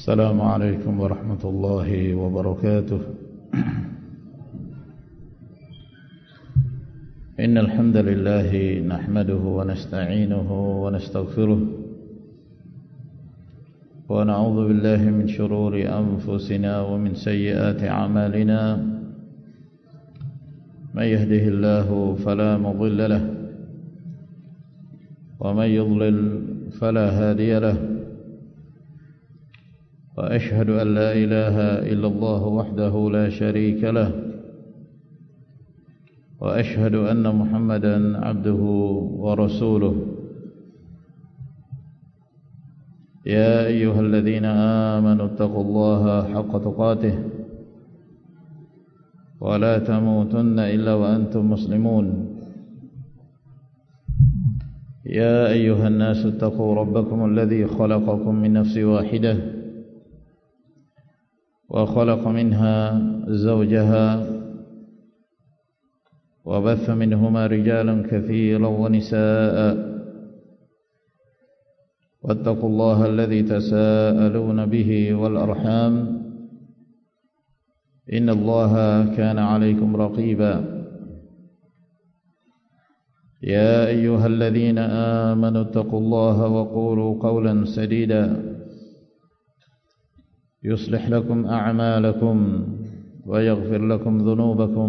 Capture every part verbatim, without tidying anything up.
السلام عليكم ورحمة الله وبركاته. إن الحمد لله نحمده ونستعينه ونستغفره ونعوذ بالله من شرور أنفسنا ومن سيئات أعمالنا. من يهده الله فلا مضل له ومن يضلل فلا هادي له. وأشهد أن لا إله إلا الله وحده لا شريك له وأشهد أن محمدا عبده ورسوله. يا أيها الذين آمنوا اتقوا الله حق تقاته ولا تموتن إلا وأنتم مسلمون. يا أيها الناس اتقوا ربكم الذي خلقكم من نفس واحدة وخلق منها زوجها وبث منهما رجالا كثيرا ونساء واتقوا الله الذي تساءلون به والأرحام إن الله كان عليكم رقيبا. يا أيها الذين آمنوا اتقوا الله وقولوا قولا سديدا يصلح لكم أعمالكم ويغفر لكم ذنوبكم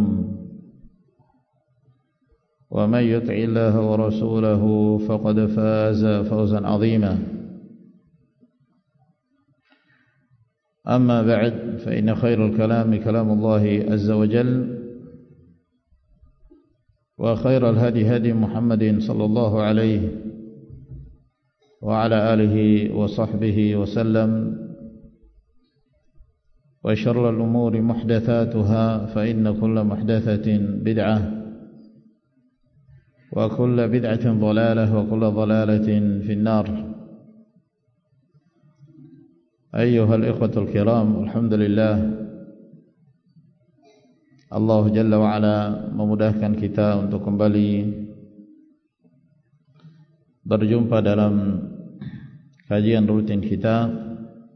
ومن يطع الله ورسوله فقد فاز فوزا عظيما. أما بعد فإن خير الكلام كلام الله عز وجل وخير الهدي هدي محمد صلى الله عليه وعلى آله وصحبه وسلم. وشر الأمور محدثاتها فإن كل محدثة بدعة وكل بدعة ضلالة وكل ضلالة في النار. أيها الإخوة الكرام، الحمد لله, Allah Jalla wa'ala memudahkan kita untuk kembali berjumpa dalam kajian rutin kita.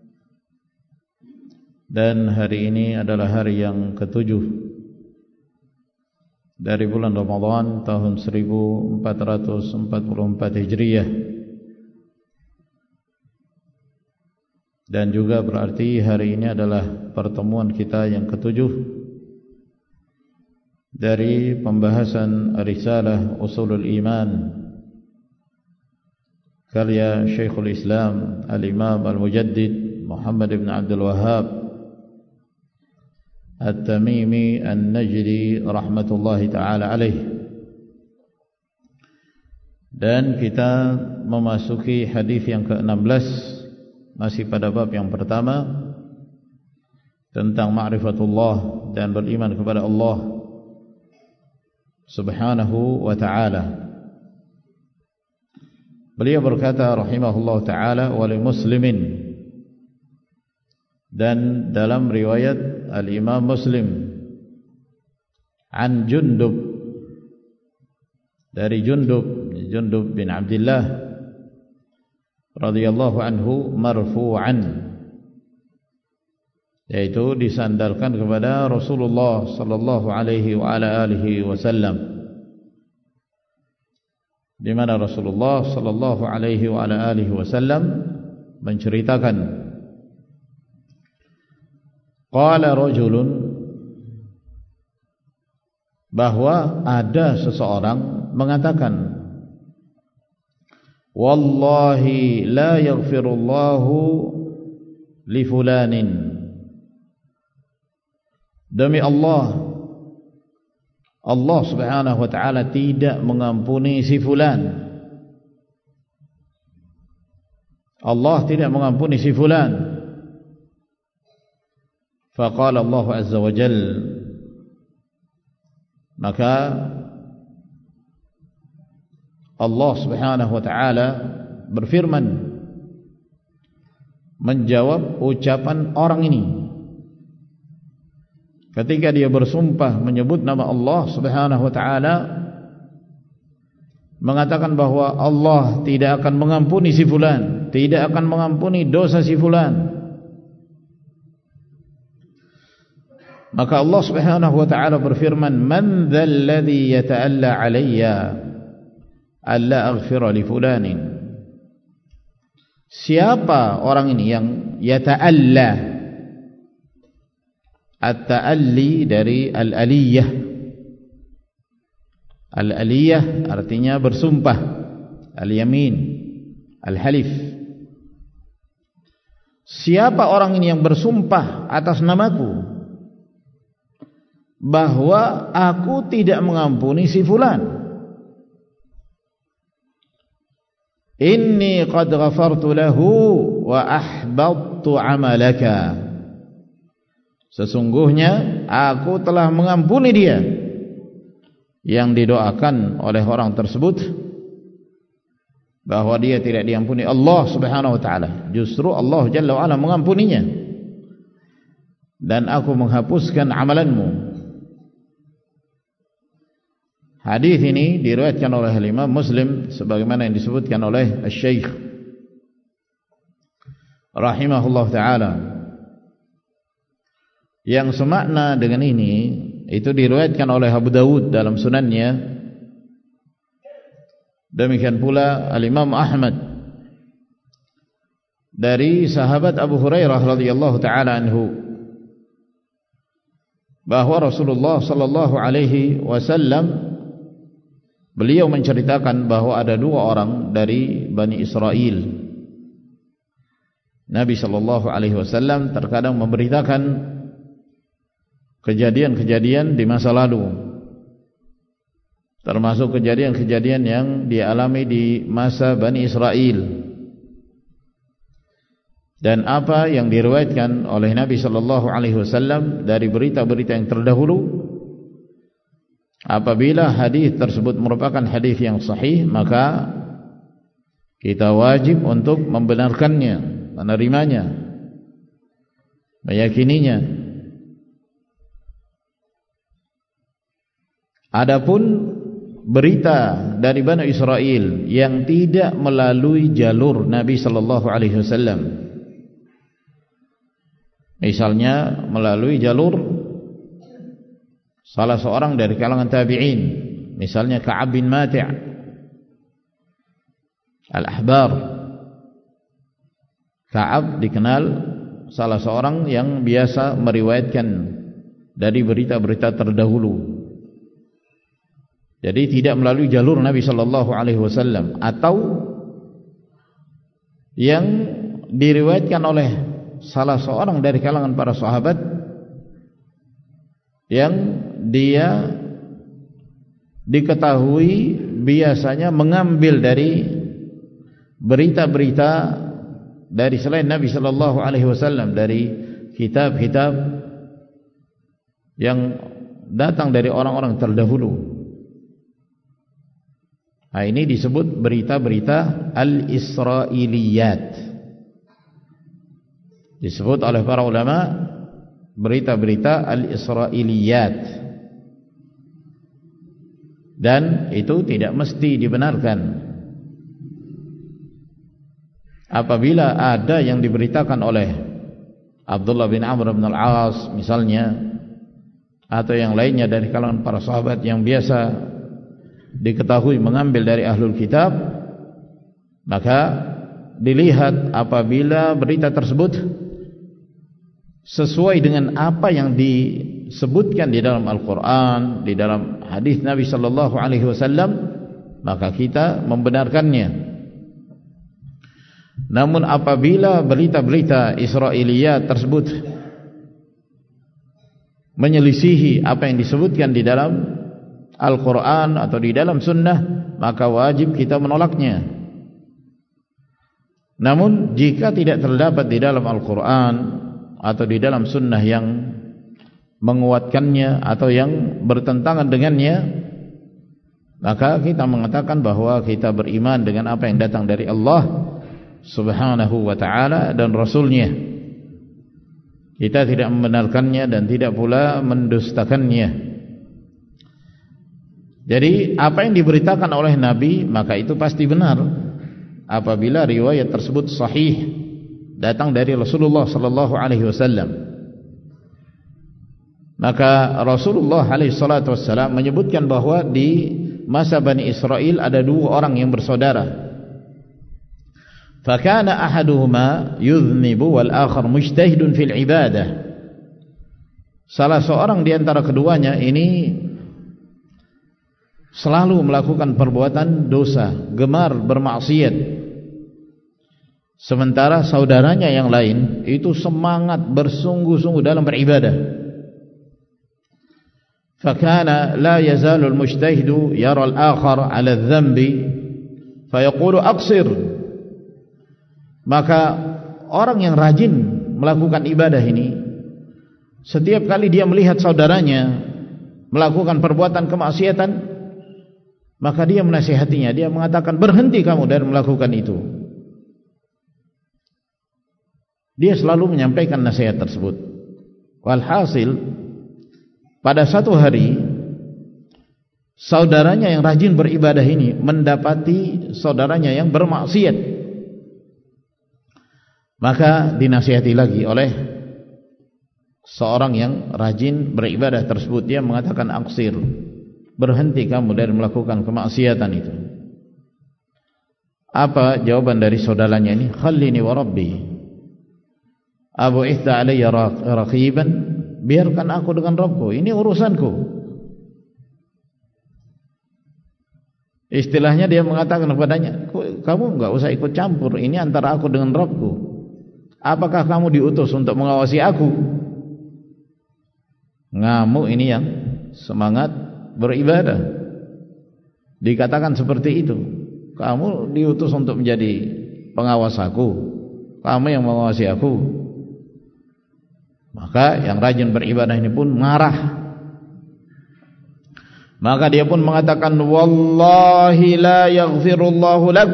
Dan hari ini adalah hari yang ketujuh dari bulan Ramadan tahun seribu empat ratus empat puluh empat Hijriyah, dan juga berarti hari ini adalah pertemuan kita yang ketujuh dari pembahasan Risalah Usulul Iman karya Syekhul Islam Al-Imam Al-Mujaddid Muhammad ibn Abdul Wahhab At-Tamimi An-Najdi rahmatullahi ta'ala alaih. Dan kita memasuki hadis yang ke enam belas, masih pada bab yang pertama tentang ma'rifatullah dan beriman kepada Allah subhanahu wa ta'ala. Beliau berkata rahimahullah ta'ala, wa li muslimin, dan dalam riwayat Al-Imam Muslim an Jundub, dari Jundub Jundub bin Abdullah radhiyallahu anhu marfu'an, yaitu disandarkan kepada Rasulullah sallallahu alaihi wa ala alihi wasallam, di mana Rasulullah sallallahu alaihi wa ala alihi wasallam menceritakan, qala rajulun, bahwa ada seseorang mengatakan, wallahi la yaghfirullahu li fulanin, demi Allah, Allah subhanahu wa ta'ala tidak mengampuni si fulan. Allah tidak mengampuni si fulan. Faqala Allah azza wa jal, maka Allah subhanahu wa ta'ala berfirman menjawab ucapan orang ini ketika dia bersumpah menyebut nama Allah subhanahu wa ta'ala, mengatakan bahwa Allah tidak akan mengampuni si fulan, tidak akan mengampuni dosa si fulan. Maka Allah Subhanahu wa taala berfirman, "Man dzal ladzi yata'alla 'alayya alla aghfira li fulanin." Siapa orang ini yang yata'alla? At-ta'alli dari al-aliyah. Al-aliyah artinya bersumpah, al-yamin, al-halif. Siapa orang ini yang bersumpah atas namaku bahwa aku tidak mengampuni si fulan, inni qad ghafartu lahu wa ahbabtu amalaka, sesungguhnya aku telah mengampuni dia. Yang didoakan oleh orang tersebut bahwa dia tidak diampuni Allah Subhanahu wa taala, justru Allah Jalla wa ala mengampuninya. Dan aku menghapuskan amalanmu. Hadis ini diriwayatkan oleh Imam Muslim sebagaimana yang disebutkan oleh Asy-Syaikh rahimahullah taala. Yang semakna dengan ini itu diriwayatkan oleh Abu Dawud dalam sunannya, demikian pula Al-Imam Ahmad dari sahabat Abu Hurairah radhiyallahu taala anhu, bahwa Rasulullah sallallahu alaihi wasallam beliau menceritakan bahwa ada dua orang dari Bani Israel. Nabi sallallahu alaihi wasallam terkadang memberitakan kejadian-kejadian di masa lalu, termasuk kejadian-kejadian yang dialami di masa Bani Israel, dan apa yang diriwayatkan oleh Nabi sallallahu alaihi wasallam dari berita-berita yang terdahulu. Apabila hadis tersebut merupakan hadis yang sahih, maka kita wajib untuk membenarkannya, menerimanya, meyakininya. Adapun berita dari Bani Israel yang tidak melalui jalur Nabi sallallahu alaihi wasallam, misalnya melalui jalur salah seorang dari kalangan tabi'in, misalnya Ka'ab bin Mati' al-Ahbar. Ka'ab dikenal salah seorang yang biasa meriwayatkan dari berita-berita terdahulu, jadi tidak melalui jalur Nabi sallallahu alaihi wasallam, atau yang diriwayatkan oleh salah seorang dari kalangan para sahabat yang dia diketahui biasanya mengambil dari berita-berita dari selain Nabi sallallahu alaihi wasallam, dari kitab-kitab yang datang dari orang-orang terdahulu. Nah, ini disebut berita-berita al-Israiliyat. Disebut oleh para ulama berita-berita al-Israiliyat. Dan itu tidak mesti dibenarkan. Apabila ada yang diberitakan oleh Abdullah bin Amr bin al-As misalnya, atau yang lainnya dari kalangan para sahabat yang biasa diketahui mengambil dari ahlul kitab, maka dilihat apabila berita tersebut sesuai dengan apa yang disebutkan di dalam Al-Quran, di dalam hadis Nabi sallallahu alaihi wasallam, maka kita membenarkannya. Namun apabila berita-berita Israiliyat tersebut menyelisihi apa yang disebutkan di dalam Al-Quran atau di dalam sunnah, maka wajib kita menolaknya. Namun jika tidak terdapat di dalam Al-Quran atau di dalam sunnah yang menguatkannya atau yang bertentangan dengannya, maka kita mengatakan bahwa kita beriman dengan apa yang datang dari Allah Subhanahu wa ta'ala dan Rasulnya. Kita tidak membenarkannya dan tidak pula mendustakannya. Jadi apa yang diberitakan oleh Nabi, maka itu pasti benar apabila riwayat tersebut sahih, datang dari Rasulullah sallallahu alaihi wasallam. Maka Rasulullah alaihi salatu wassalam menyebutkan bahwa di masa Bani Israel ada dua orang yang bersaudara. Fakana ahaduhuma yudhnibu wal akhar mujtahidun fil ibadah. Salah seorang di antara keduanya ini selalu melakukan perbuatan dosa, gemar bermaksiat. Sementara saudaranya yang lain itu semangat bersungguh-sungguh dalam beribadah. Fakana la yazalu al-mujtahidu yara al-akhar 'ala adh-dhanbi fayaqulu aqsir. Maka orang yang rajin melakukan ibadah ini, setiap kali dia melihat saudaranya melakukan perbuatan kemaksiatan, maka dia menasihatinya, dia mengatakan, berhenti kamu dari melakukan itu. Dia selalu menyampaikan nasihat tersebut. Walhasil pada satu hari saudaranya yang rajin beribadah ini mendapati saudaranya yang bermaksiat. Maka dinasihati lagi oleh seorang yang rajin beribadah tersebut. Dia mengatakan, aqsir, berhenti kamu dari melakukan kemaksiatan itu. Apa jawaban dari saudaranya ini? Khallini wa rabbi abu ihda alayya raqiban, biarkan aku dengan Rabbku, ini urusanku. Istilahnya dia mengatakan kepadanya, kamu enggak usah ikut campur, ini antara aku dengan Rabbku. Apakah kamu diutus untuk mengawasi aku? Ngamuk ini yang semangat beribadah. Dikatakan seperti itu, kamu diutus untuk menjadi pengawas aku, kamu yang mengawasi aku. Maka yang rajin beribadah ini pun marah. Maka dia pun mengatakan, wallahi la yaghfirullahu lak,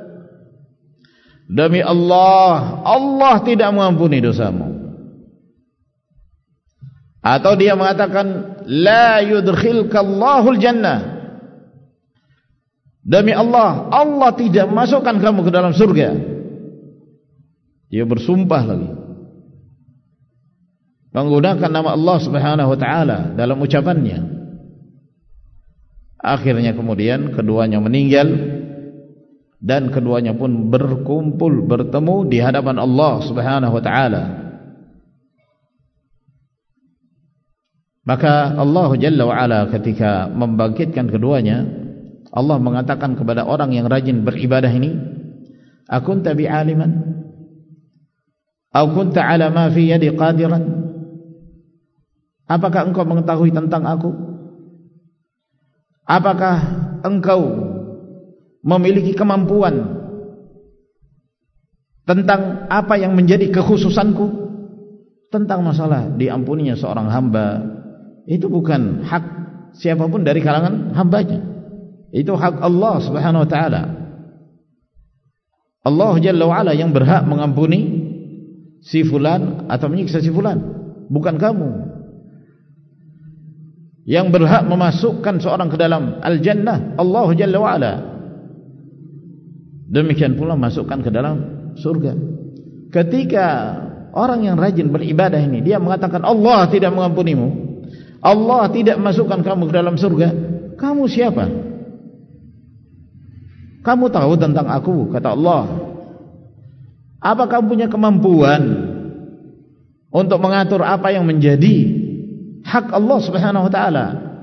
demi Allah, Allah tidak mengampuni dosamu. Atau dia mengatakan, la yudkhilkallahul jannah, demi Allah, Allah tidak memasukkan kamu ke dalam surga. Dia bersumpah lagi, menggunakan nama Allah Subhanahu wa taala dalam ucapannya. Akhirnya kemudian keduanya meninggal dan keduanya pun berkumpul bertemu di hadapan Allah Subhanahu wa taala. Maka Allah Jalla wa Ala ketika membangkitkan keduanya, Allah mengatakan kepada orang yang rajin beribadah ini, akunta bi'aliman aw kunta ala ma fi yadi qadiran, apakah engkau mengetahui tentang aku? Apakah engkau memiliki kemampuan tentang apa yang menjadi kekhususanku? Tentang masalah diampuninya seorang hamba, itu bukan hak siapapun dari kalangan hambanya, itu hak Allah Subhanahu wa taala. Allah Jalla wa Ala yang berhak mengampuni si fulan atau menyiksa si fulan, bukan kamu. Yang berhak memasukkan seorang ke dalam al-jannah Allah Jalla wa Ala, demikian pula masukkan ke dalam surga. Ketika orang yang rajin beribadah ini dia mengatakan Allah tidak mengampunimu, Allah tidak masukkan kamu ke dalam surga, kamu siapa? Kamu tahu tentang aku, kata Allah. Apa kamu punya kemampuan untuk mengatur apa yang menjadi hak Allah Subhanahu wa taala?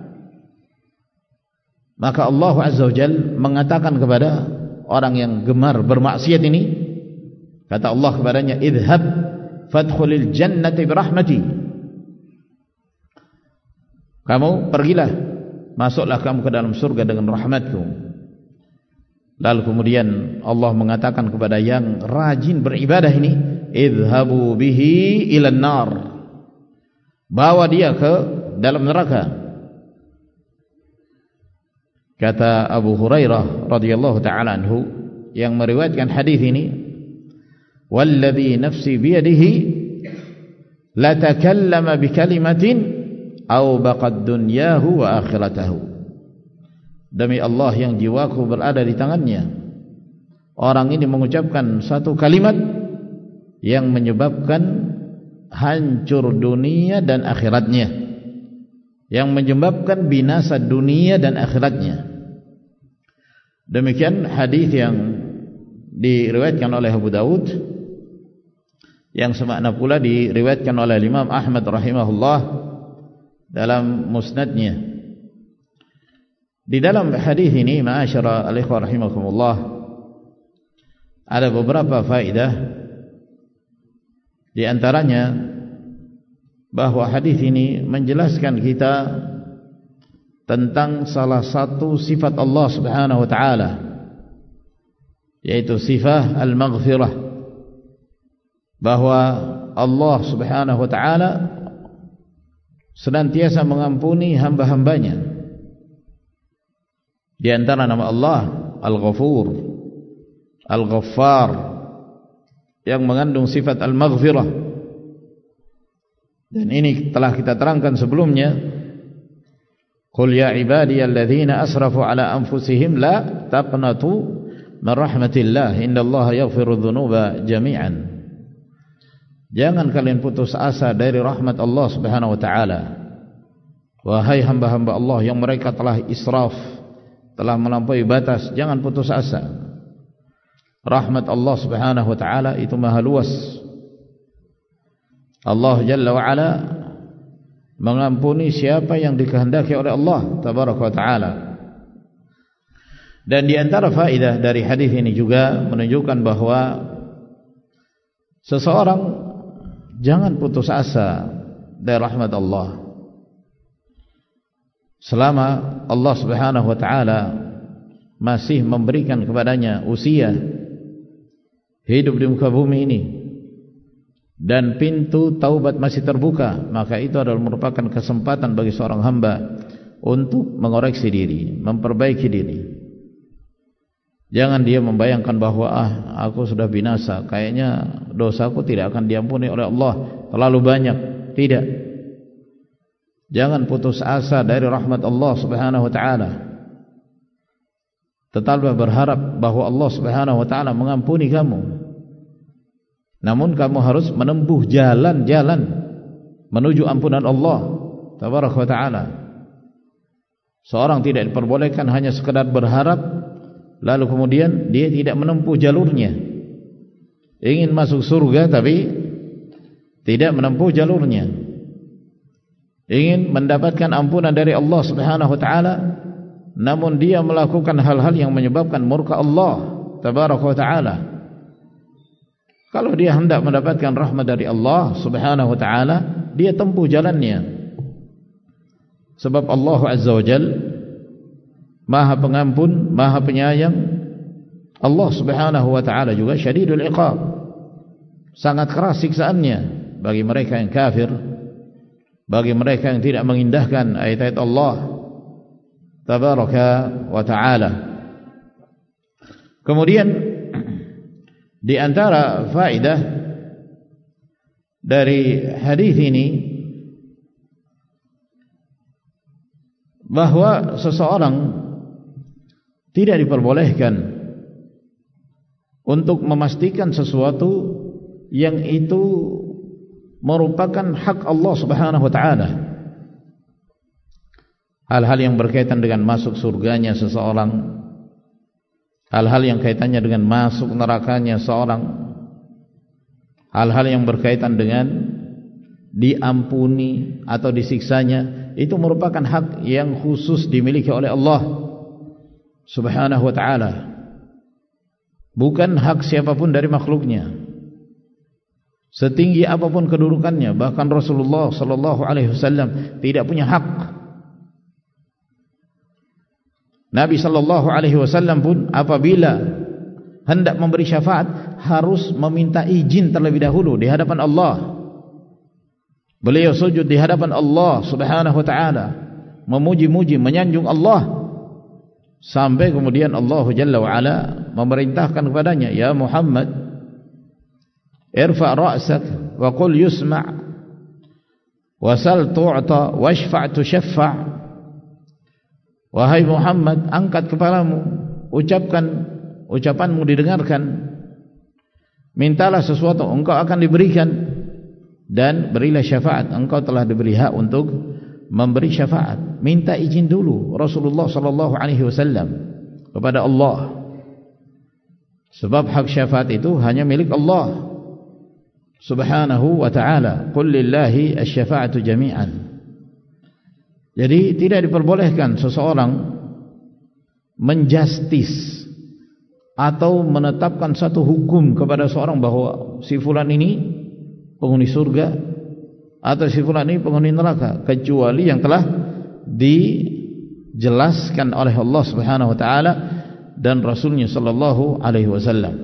Maka Allah Azza wa Jalla mengatakan kepada orang yang gemar bermaksiat ini, kata Allah kepadanya, idhab fadkhulil jannati birahmati, kamu pergilah, masuklah kamu ke dalam surga dengan rahmatku. Lalu kemudian Allah mengatakan kepada yang rajin beribadah ini, idhabu bihi ilan nar, bawa dia ke dalam neraka. Kata Abu Hurairah radhiyallahu ta'ala anhu yang meriwayatkan hadis ini, walladhi nafsi biyadihi la takallama bikalimatin aw baqad dunyahu wa akhiratahu, demi Allah yang jiwaku berada di tangannya, orang ini mengucapkan satu kalimat yang menyebabkan hancur dunia dan akhiratnya. yang menyebabkan binasa dunia dan akhiratnya. Demikian hadis yang diriwayatkan oleh Abu Daud, yang semakna pula diriwayatkan oleh Imam Ahmad rahimahullah dalam musnadnya. Di dalam hadis ini, ma'asyara al-ikhwah rahimakumullah, ada beberapa faedah. Di antaranya bahwa hadis ini menjelaskan kita tentang salah satu sifat Allah Subhanahu wa taala, yaitu sifat al-maghfirah, bahwa Allah Subhanahu wa taala senantiasa mengampuni hamba-hambanya. Di antara nama Allah Al-Ghafur, Al-Ghaffar, yang mengandung sifat al-maghfirah. Dan ini telah kita terangkan sebelumnya. Qul ya ibadiyalladzina asrafu ala anfusihim la taqnatu min rahmatillah innallaha yaghfiru dzunuba jami'an. Jangan kalian putus asa dari rahmat Allah Subhanahu wa taala. Wahai hamba-hamba Allah yang mereka telah israf, telah melampaui batas, jangan putus asa. Rahmat Allah Subhanahu wa taala itu maha luas. Allah Jalla wa Ala mengampuni siapa yang dikehendaki oleh Allah Tabaraka wa taala. Dan di antara faedah dari hadis ini juga menunjukkan bahwa seseorang jangan putus asa dari rahmat Allah selama Allah Subhanahu wa taala masih memberikan kepadanya usia hidup di muka bumi ini dan pintu taubat masih terbuka, maka itu adalah merupakan kesempatan bagi seorang hamba untuk mengoreksi diri, memperbaiki diri. Jangan dia membayangkan bahwa ah aku sudah binasa, kayaknya dosaku tidak akan diampuni oleh Allah, terlalu banyak. Tidak. Jangan putus asa dari rahmat Allah Subhanahu wa taala. Tetaplah berharap bahwa Allah Subhanahu wa taala mengampuni kamu. Namun kamu harus menempuh jalan-jalan menuju ampunan Allah Tabaraka wa taala. Seorang tidak diperbolehkan hanya sekadar berharap lalu kemudian dia tidak menempuh jalurnya. Ingin masuk surga tapi tidak menempuh jalurnya. Ingin mendapatkan ampunan dari Allah Subhanahu wa taala, namun dia melakukan hal-hal yang menyebabkan murka Allah Tabaraka wa taala. Kalau dia hendak mendapatkan rahmat dari Allah Subhanahu wa taala, dia tempuh jalannya. Sebab Allah Azza wa Jalla Maha Pengampun, Maha Penyayang. Allah Subhanahu wa taala juga syadidul iqab, sangat keras siksaannya bagi mereka yang kafir, bagi mereka yang tidak mengindahkan ayat-ayat Allah Tabaraka wa taala. Kemudian di antara faedah dari hadis ini bahwa seseorang tidak diperbolehkan untuk memastikan sesuatu yang itu merupakan hak Allah Subhanahu wa taala. Hal-hal yang berkaitan dengan masuk surganya seseorang, hal-hal yang kaitannya dengan masuk nerakanya seorang, hal-hal yang berkaitan dengan diampuni atau disiksanya, itu merupakan hak yang khusus dimiliki oleh Allah Subhanahu wa ta'ala, bukan hak siapapun dari makhluknya, setinggi apapun kedudukannya. Bahkan Rasulullah sallallahu alaihi wasallam tidak punya hak. Nabi sallallahu alaihi wasallam pun apabila hendak memberi syafaat harus meminta izin terlebih dahulu di hadapan Allah. Beliau sujud di hadapan Allah Subhanahu wa taala, memuji-muji, menyanjung Allah, sampai kemudian Allah Jalla wa Ala memerintahkan kepadanya, ya Muhammad, irfa' ra'sak wa qul yusma' wasal tu'ta washfa' tushaffa'. Wahai Muhammad, angkat kepalamu, ucapkan ucapanmu didengarkan, mintalah sesuatu, engkau akan diberikan, dan berilah syafaat, engkau telah diberi hak untuk memberi syafaat, minta izin dulu Rasulullah sallallahu alaihi wasallam kepada Allah. Sebab hak syafaat itu hanya milik Allah Subhanahu wa ta'ala. Qul lillahi asy-syafa'atu jami'an. Jadi tidak diperbolehkan seseorang menjustis atau menetapkan satu hukum kepada seorang bahwa si fulan ini penghuni surga atau si fulan ini penghuni neraka, kecuali yang telah dijelaskan oleh Allah Subhanahu wa ta'ala dan Rasulnya sallallahu alaihi wasallam.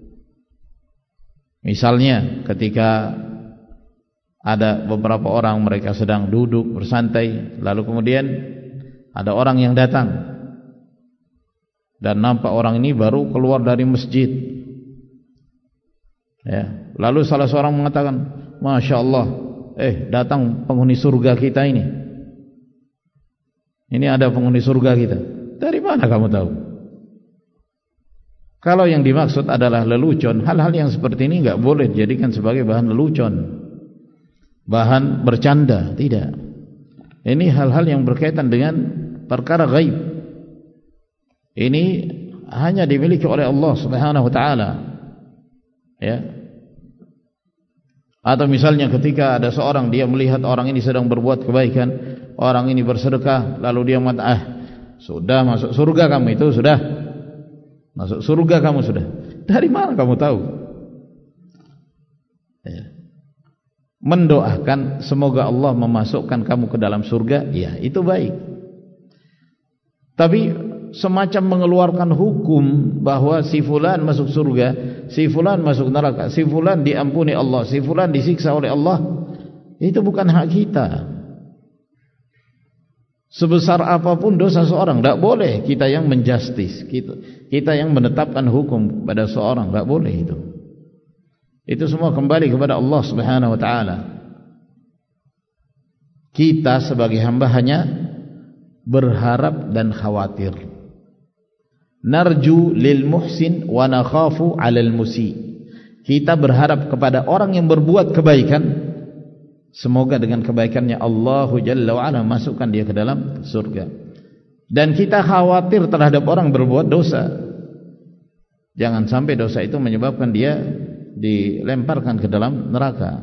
Misalnya ketika ada beberapa orang mereka sedang duduk bersantai, lalu kemudian ada orang yang datang dan nampak orang ini baru keluar dari masjid, ya. Lalu salah seorang mengatakan, Masya Allah, eh datang penghuni surga kita ini. Ini ada penghuni surga kita. Dari mana kamu tahu? Kalau yang dimaksud adalah lelucon, hal-hal yang seperti ini enggak boleh dijadikan sebagai bahan lelucon, bahan bercanda, tidak. Ini hal-hal yang berkaitan dengan perkara gaib. Ini hanya dimiliki oleh Allah Subhanahu wa ta'ala, ya. Atau misalnya ketika ada seorang dia melihat orang ini sedang berbuat kebaikan, orang ini bersedekah, lalu dia mengatakan, ah, sudah masuk surga kamu itu, sudah masuk surga kamu sudah. Dari mana kamu tahu? Ya. Mendoakan semoga Allah memasukkan kamu ke dalam surga, ya itu baik. Tapi semacam mengeluarkan hukum bahwa si fulan masuk surga, si fulan masuk neraka, si fulan diampuni Allah, si fulan disiksa oleh Allah, itu bukan hak kita. Sebesar apapun dosa seorang, tidak boleh kita yang menjustis, kita, kita yang menetapkan hukum pada seorang, tidak boleh itu. Itu semua kembali kepada Allah Subhanahu wa ta'ala. Kita sebagai hamba hanya berharap dan khawatir. Narju lil muhsin wa nakhafu 'alal musi. Kita berharap kepada orang yang berbuat kebaikan, semoga dengan kebaikannya Allahu Jalla wa Ala masukkan dia ke dalam surga. Dan kita khawatir terhadap orang berbuat dosa. Jangan sampai dosa itu menyebabkan dia dilemparkan ke dalam neraka.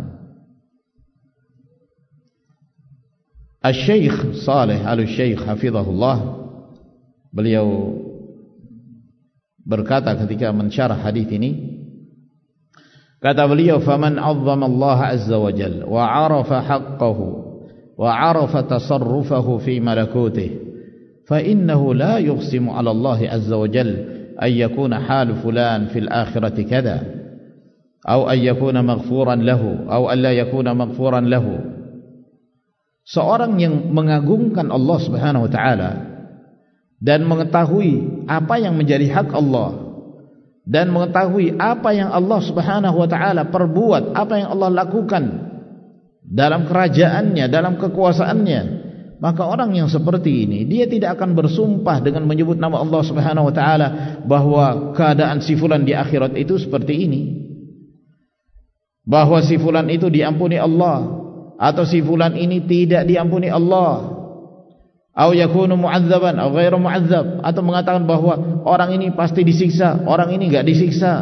Asy-Syaikh Shalih Al-Syaikh hafizahullah, beliau berkata ketika mensyarah hadis ini, kata beliau, faman 'azzama Allah azza wa jalla wa 'arafa haqqahu wa 'arafa tasarrufahu fi malakutihi fa innahu la yuqsimu 'ala Allah azza wa jalla ay yakuna hal fulan fil akhirati kadha aw ay yakuna maghfuran lahu aw alla yakuna maghfuran lahu. Seorang yang mengagungkan Allah Subhanahu wa taala dan mengetahui apa yang menjadi hak Allah dan mengetahui apa yang Allah Subhanahu wa taala perbuat, apa yang Allah lakukan dalam kerajaannya, dalam kekuasaannya, maka orang yang seperti ini dia tidak akan bersumpah dengan menyebut nama Allah Subhanahu wa taala bahwa keadaan si fulan di akhirat itu seperti ini, bahwa si fulan itu diampuni Allah atau si fulan ini tidak diampuni Allah, atau yakunu mu'adzaban atau ghairu mu'adzab, atau mengatakan bahwa orang ini pasti disiksa, orang ini enggak disiksa.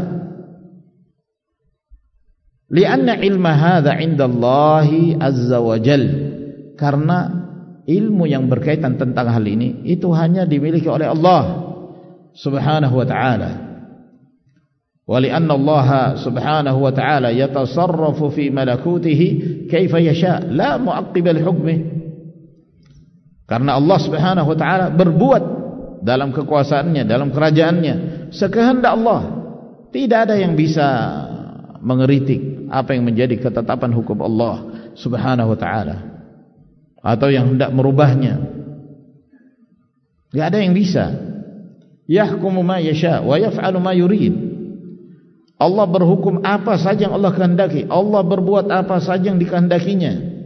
Lianna ilma hadza 'inda Allah azza wa jal, karena ilmu yang berkaitan tentang hal ini itu hanya dimiliki oleh Allah Subhanahu wa ta'ala. Wa lianna Allah Subhanahu wa ta'ala yatasarrafu fi malakutihi kaifa yasha la mu'aqqiba li hukmihi. Karena Allah Subhanahu wa ta'ala berbuat dalam kekuasaannya, dalam kerajaannya sekehendak Allah. Tidak ada yang bisa mengeritik apa yang menjadi ketetapan hukum Allah Subhanahu wa ta'ala atau yang hendak merubahnya. Tidak ada yang bisa. Yahkumu ma yasha wa yaf'alu ma yurid. Allah berhukum apa saja yang Allah kehendaki, Allah berbuat apa saja yang dikehendakinya.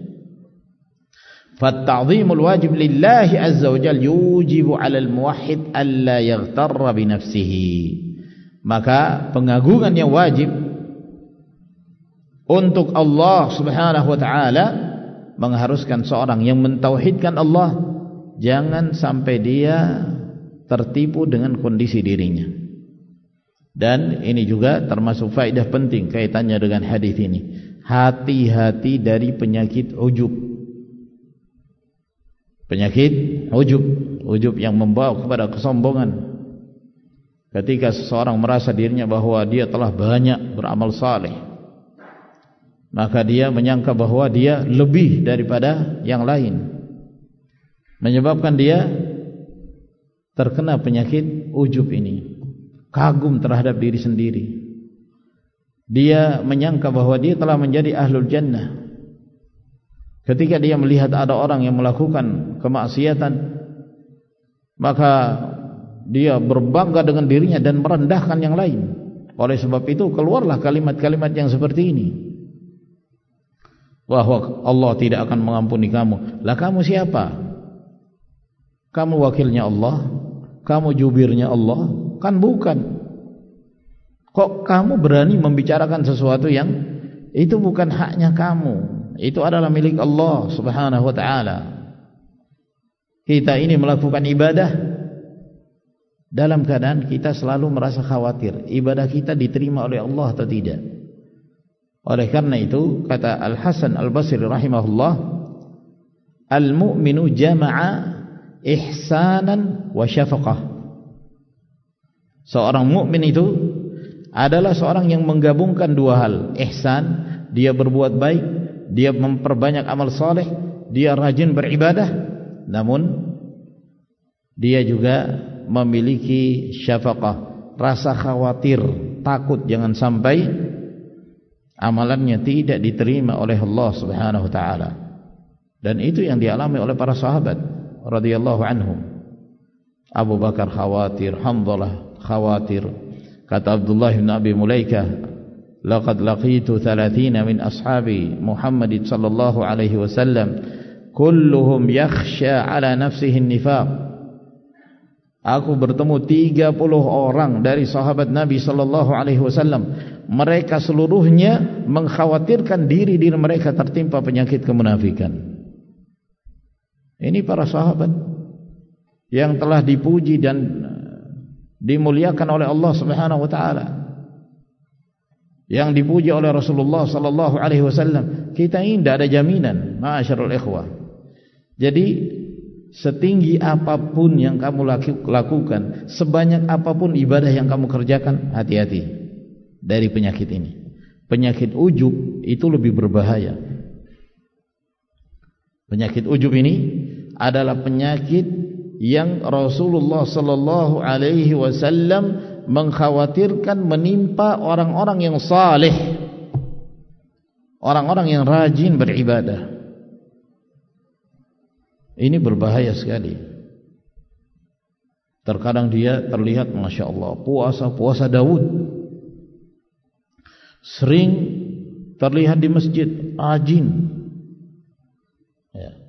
فالتعظيم الواجب لله عز وجل يوجب على الموحد ألا يغتر بنفسه. Maka pengagungan yang wajib untuk Allah Subhanahu wa taala mengharuskan seorang yang mentauhidkan Allah jangan sampai dia tertipu dengan kondisi dirinya. Dan ini juga termasuk faedah penting kaitannya dengan hadis ini. Hati-hati dari penyakit ujub. Penyakit ujub, ujub yang membawa kepada kesombongan. Ketika seseorang merasa dirinya bahwa dia telah banyak beramal saleh, maka dia menyangka bahwa dia lebih daripada yang lain, menyebabkan dia terkena penyakit ujub ini. Kagum terhadap diri sendiri. Dia menyangka bahwa dia telah menjadi ahlul jannah. Ketika dia melihat ada orang yang melakukan kemaksiatan, maka dia berbangga dengan dirinya dan merendahkan yang lain. Oleh sebab itu keluarlah kalimat-kalimat yang seperti ini, bahwa Allah tidak akan mengampuni kamu. Lah kamu siapa? Kamu wakilnya Allah? Kamu jubirnya Allah? Kan bukan. Kok kamu berani membicarakan sesuatu yang itu bukan haknya kamu? Itu adalah milik Allah Subhanahu wa ta'ala. Kita ini melakukan ibadah dalam keadaan kita selalu merasa khawatir ibadah kita diterima oleh Allah atau tidak. Oleh karena itu kata Al-Hasan Al-Basri rahimahullah, al-mu'minu jama'a ihsanan wa syafaqah. Seorang mukmin itu adalah seorang yang menggabungkan dua hal. Ihsan, dia berbuat baik, dia memperbanyak amal saleh, dia rajin beribadah, namun dia juga memiliki syafaqah, rasa khawatir, takut jangan sampai amalannya tidak diterima oleh Allah Subhanahu wa taala. Dan itu yang dialami oleh para sahabat radhiyallahu anhum. Abu Bakar khawatir, Hamdalah khawatir. Kata Abdullah bin Abi Mulaikah, laqad laqitu thalathina min ashabi Muhammad sallallahu alaihi wasallam kulluhum yakhsha ala nafsihi an-nifaq. Aku bertemu tiga puluh orang dari sahabat Nabi sallallahu alaihi wasallam, mereka seluruhnya mengkhawatirkan diri-diri mereka tertimpa penyakit kemunafikan. Ini para sahabat yang telah dipuji dan dimuliakan oleh Allah Subhanahu wa taala, yang dipuji oleh Rasulullah sallallahu alaihi wasallam. Kita ini tidak ada jaminan, ma'asyiral ikhwah. Jadi setinggi apapun yang kamu lakukan, sebanyak apapun ibadah yang kamu kerjakan, hati-hati dari penyakit ini. Penyakit ujub itu lebih berbahaya. Penyakit ujub ini adalah penyakit yang Rasulullah sallallahu alaihi wasallam mengkhawatirkan menimpa orang-orang yang saleh, orang-orang yang rajin beribadah. Ini berbahaya sekali. Terkadang dia terlihat Masya Allah puasa, puasa Daud, sering terlihat di masjid, rajin ya.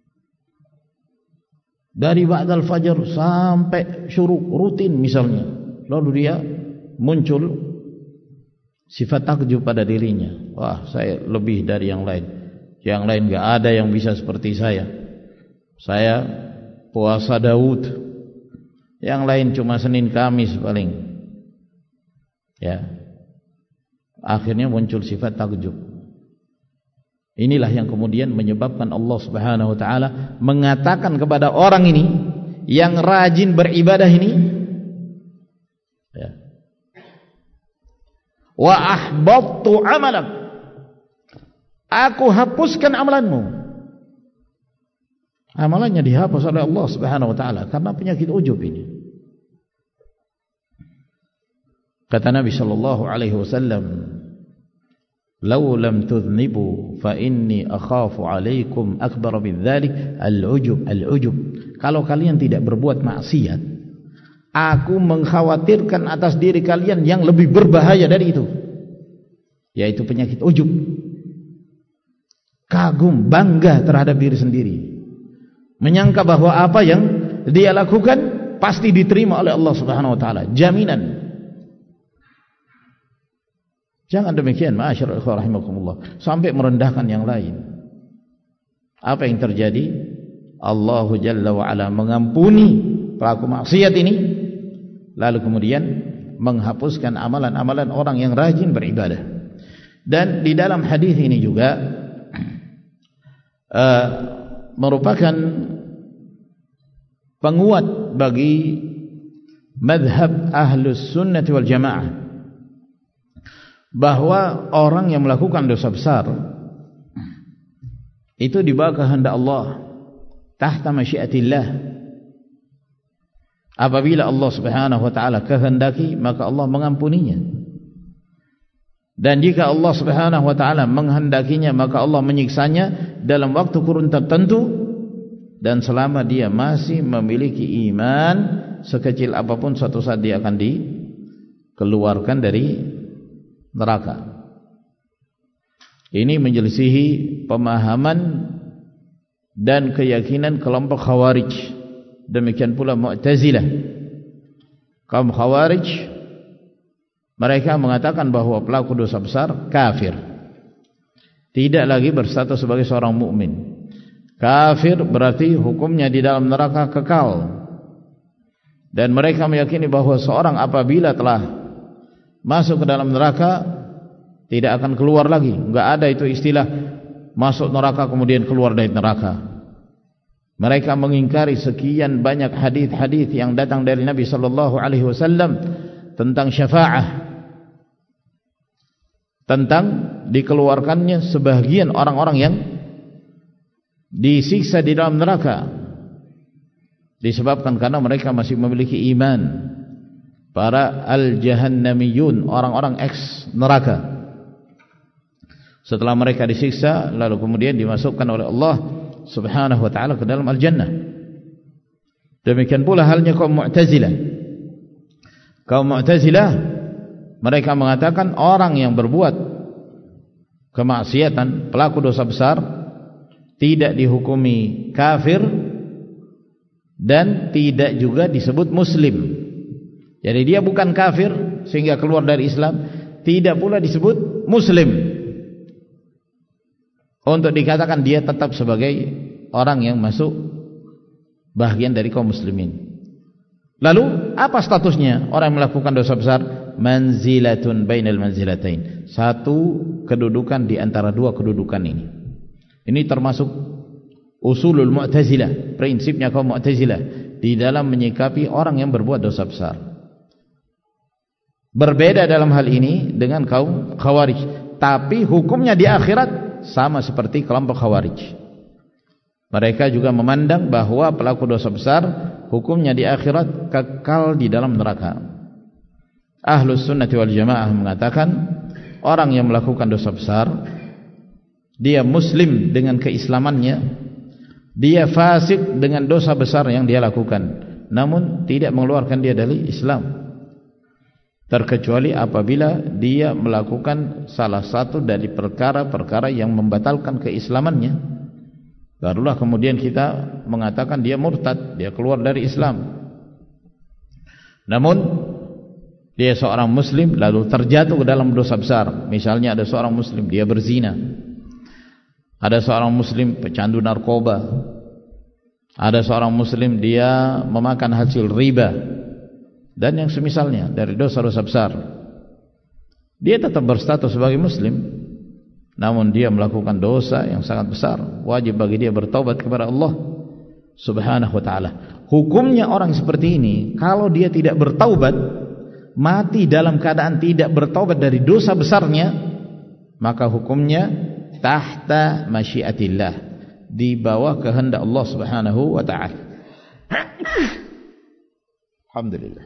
Dari ba'dal fajar sampai syuruk rutin misalnya. Lalu dia muncul sifat takjub pada dirinya. Wah, saya lebih dari yang lain. Yang lain gak ada yang bisa seperti saya. Saya puasa Daud. Yang lain cuma Senin Kamis paling. Ya. Akhirnya muncul sifat takjub. Inilah yang kemudian menyebabkan Allah Subhanahu wa taala mengatakan kepada orang ini yang rajin beribadah ini, ya, wa ahbattu amalak, aku hapuskan amalanmu. Amalannya dihapus oleh Allah Subhanahu wa taala karena penyakit ujub ini. Kata Nabi sallallahu alaihi wasallam, "Lau lam tudhnibu fa inni akhafu alaikum akbar min dzalik al-ujub al-ujub." Kalau kalian tidak berbuat maksiat, aku mengkhawatirkan atas diri kalian yang lebih berbahaya dari itu, yaitu penyakit ujub. Kagum, bangga terhadap diri sendiri, menyangka bahwa apa yang dia lakukan pasti diterima oleh Allah Subhanahu wa taala, jaminan. Jangan demikian, ma'asyiral ikhwah rahimakumullah, sampai merendahkan yang lain. Apa yang terjadi? Allah Jalla wa Ala mengampuni pelaku maksiat ini, lalu kemudian menghapuskan amalan-amalan orang yang rajin beribadah. Dan di dalam hadis ini juga uh, merupakan penguat bagi madhab ahlus sunnati wal jamaah, bahwa orang yang melakukan dosa besar itu di bawah kehendak Allah, tahta masyiatillah. Apabila Allah Subhanahu wa taala kehendaki, maka Allah mengampuninya. Dan jika Allah Subhanahu wa taala menghendakinya, maka Allah menyiksanya dalam waktu kurun tertentu, dan selama dia masih memiliki iman sekecil apapun, suatu saat dia akan dikeluarkan dari neraka. Ini menyelisihi pemahaman dan keyakinan kelompok Khawarij. Demikian pula Mu'tazilah. Kaum Khawarij, mereka mengatakan bahwa pelaku dosa besar kafir, tidak lagi berstatus sebagai seorang mukmin. Kafir berarti hukumnya di dalam neraka kekal. Dan mereka meyakini bahwa seorang apabila telah masuk ke dalam neraka tidak akan keluar lagi. Enggak ada itu istilah masuk neraka kemudian keluar dari neraka. Mereka mengingkari sekian banyak hadis-hadis yang datang dari Nabi sallallahu alaihi wasallam tentang syafaa'ah, tentang dikeluarkannya sebagian orang-orang yang disiksa di dalam neraka, disebabkan karena mereka masih memiliki iman. Para al-jahannamiyun, orang-orang ex neraka, setelah mereka disiksa lalu kemudian dimasukkan oleh Allah Subhanahu wa taala ke dalam al-jannah. Demikian pula halnya kaum Mu'tazilah. Kaum Mu'tazilah, mereka mengatakan orang yang berbuat kemaksiatan, pelaku dosa besar, tidak dihukumi kafir dan tidak juga disebut muslim. Jadi dia bukan kafir sehingga keluar dari Islam, tidak pula disebut muslim untuk dikatakan dia tetap sebagai orang yang masuk bagian dari kaum muslimin. Lalu apa statusnya orang yang melakukan dosa besar? Manzilatun bainal manzilatain, satu kedudukan di antara dua kedudukan ini. Ini termasuk usulul Mu'tazilah, prinsipnya kaum Mu'tazilah di dalam menyikapi orang yang berbuat dosa besar. Berbeda dalam hal ini dengan kaum Khawarij, tapi hukumnya di akhirat sama seperti kelompok Khawarij. Mereka juga memandang bahwa pelaku dosa besar hukumnya di akhirat kekal di dalam neraka. Ahlus sunnati wal jamaah mengatakan orang yang melakukan dosa besar, dia muslim dengan keislamannya, dia fasik dengan dosa besar yang dia lakukan, namun tidak mengeluarkan dia dari Islam, terkecuali apabila dia melakukan salah satu dari perkara-perkara yang membatalkan keislamannya. Barulah kemudian kita mengatakan dia murtad, dia keluar dari Islam. Namun dia seorang muslim lalu terjatuh ke dalam dosa besar. Misalnya ada seorang muslim dia berzina, ada seorang muslim pecandu narkoba, ada seorang muslim dia memakan hasil riba, dan yang semisalnya dari dosa-dosa besar. Dia tetap berstatus sebagai muslim, namun dia melakukan dosa yang sangat besar. Wajib bagi dia bertaubat kepada Allah Subhanahu wa ta'ala. Hukumnya orang seperti ini, kalau dia tidak bertaubat, mati dalam keadaan tidak bertaubat dari dosa besarnya, maka hukumnya tahta masyiatillah, di bawah kehendak Allah Subhanahu wa ta'ala. Alhamdulillah.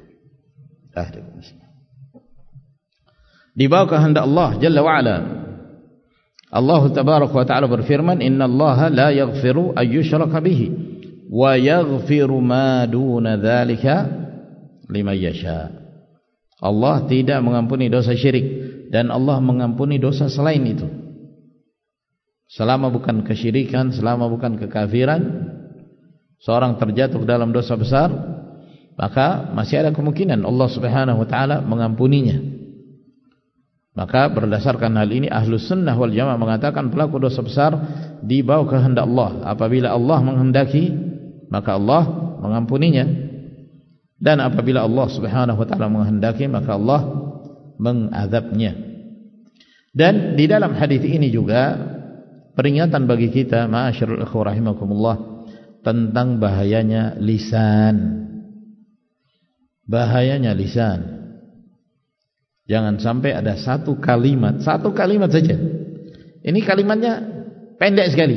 Di bawah kehendak Allah Jalla wa'ala. Allah tabaraka wa ta'ala berfirman, Inna Allah la yaghfiru ayyushraka bihi wa yaghfiru ma duna dhalika liman yasha. Allah tidak mengampuni dosa syirik, dan Allah mengampuni dosa selain itu. Selama bukan kesyirikan, selama bukan kekafiran, seorang terjatuh dalam dosa besar, maka masih ada kemungkinan Allah Subhanahu wa ta'ala mengampuninya. Maka berdasarkan hal ini Ahlus Sunnah wal Jamaah mengatakan pelaku dosa besar di bawah kehendak Allah. Apabila Allah menghendaki, maka Allah mengampuninya, dan apabila Allah Subhanahu wa taala menghendaki, maka Allah mengazabnya. Dan di dalam hadis ini juga peringatan bagi kita, ma'asyiral ikhwah rahimakumullah, tentang bahayanya lisan. Bahayanya lisan. Jangan sampai ada satu kalimat, satu kalimat saja. Ini kalimatnya pendek sekali.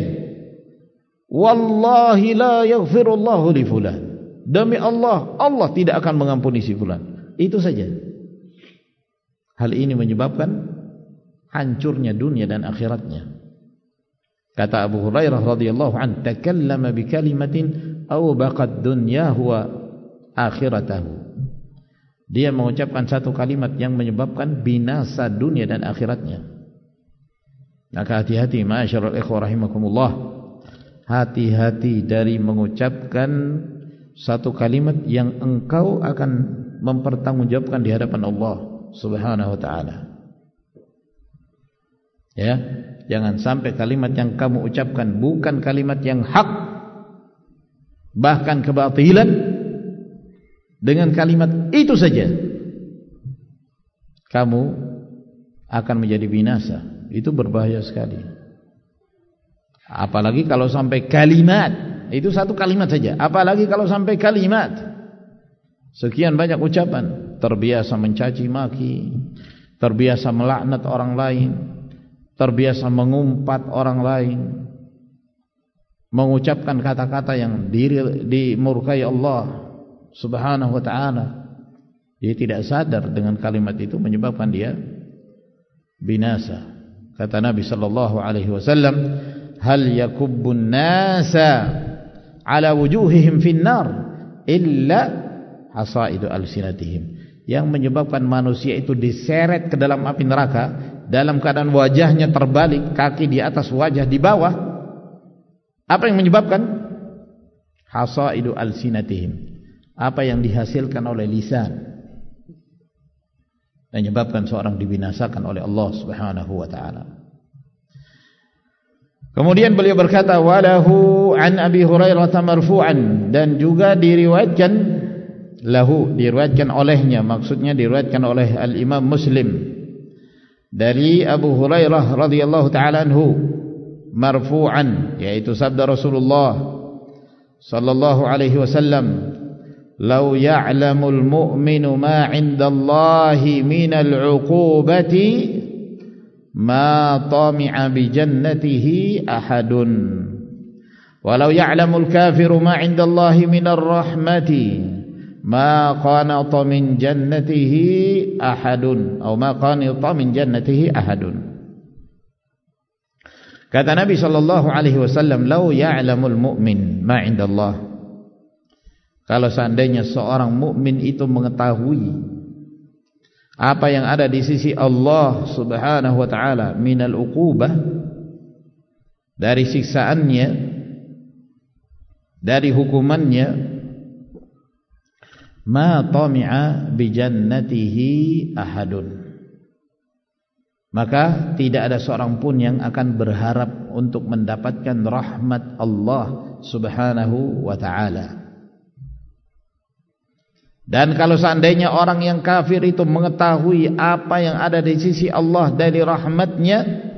Wallahi la yaghfirullahu li fulan. Demi Allah, Allah tidak akan mengampuni si fulan. Itu saja. Hal ini menyebabkan hancurnya dunia dan akhiratnya. Kata Abu Hurairah radhiyallahu anhu, "Takallama bi kalimatin aw baqad dunyahu wa akhiratahu." Dia mengucapkan satu kalimat yang menyebabkan binasa dunia dan akhiratnya. Maka hati-hati ma'asyiral ikhwah rahimakumullah. Hati-hati dari mengucapkan satu kalimat yang engkau akan mempertanggungjawabkan di hadapan Allah Subhanahu wa taala. Ya, jangan sampai kalimat yang kamu ucapkan bukan kalimat yang hak, bahkan kebatilan. Dengan kalimat itu saja kamu akan menjadi binasa. Itu berbahaya sekali. Apalagi kalau sampai kalimat, itu satu kalimat saja. Apalagi kalau sampai kalimat, sekian banyak ucapan, terbiasa mencaci maki, terbiasa melaknat orang lain, terbiasa mengumpat orang lain, mengucapkan kata-kata yang dimurkai Allah Subhanahu wa ta'ala. Dia tidak sadar dengan kalimat itu menyebabkan dia binasa. Kata Nabi sallallahu alaihi wasallam, "Hal yakubbun nasa ala wujuhihim finnar illa hasaidu alsinatihim." Yang menyebabkan manusia itu diseret ke dalam api neraka dalam keadaan wajahnya terbalik, kaki di atas, wajah di bawah. Apa yang menyebabkan? Hasaidu alsinatihim. Apa yang dihasilkan oleh lisan, menyebabkan seorang dibinasakan oleh Allah Subhanahu wa taala. Kemudian beliau berkata, walahu an Abi Hurairah marfu'an, dan juga diriwayatkan lahu, diriwayatkan olehnya, maksudnya diriwayatkan oleh Al-Imam Muslim dari Abu Hurairah radhiyallahu taala anhu marfu'an, yaitu sabda Rasulullah sallallahu alaihi wasallam, "Lau ya'lamul mu'minu ma 'indallahi minal 'uqubati ma tami'a bi jannatihi ahadun, walau ya'lamul kafiru ma 'indallahi minar rahmati ma qanata min jannatihi ahadun atau ma qanata min jannatihi ahadun." Kata Nabi sallallahu alaihi wasallam, "Lau ya'lamul mu'min ma 'indallah." Kalau seandainya seorang mukmin itu mengetahui apa yang ada di sisi Allah Subhanahu wa taala minal uqubah, dari siksaannya, dari hukumannya, ma tami'a bi jannatihi ahadun, maka tidak ada seorang pun yang akan berharap untuk mendapatkan rahmat Allah Subhanahu wa taala. Dan kalau seandainya orang yang kafir itu mengetahui apa yang ada di sisi Allah dari rahmatnya,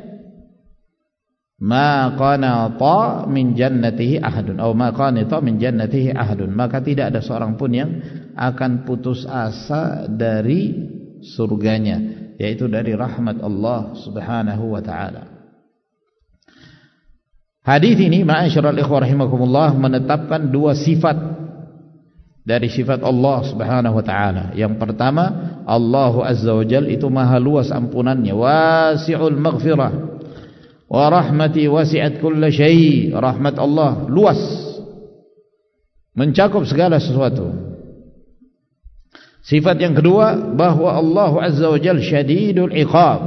ma qanata min jannatihi ahadun atau ma qanata min jannatihi ahadun, maka tidak ada seorang pun yang akan putus asa dari surganya, yaitu dari rahmat Allah Subhanahu wa taala. Hadis ini ma'asyiral ikhwah rahimakumullah menetapkan dua sifat dari sifat Allah Subhanahu wa taala. Yang pertama, Allah Azza wa Jalla itu maha luas ampunannya, wasi'ul maghfirah, wa rahmati wasi'at kulla syai'. Rahmat Allah luas, mencakup segala sesuatu. Sifat yang kedua, bahwa Allah Azza wa Jalla syadidul iqab,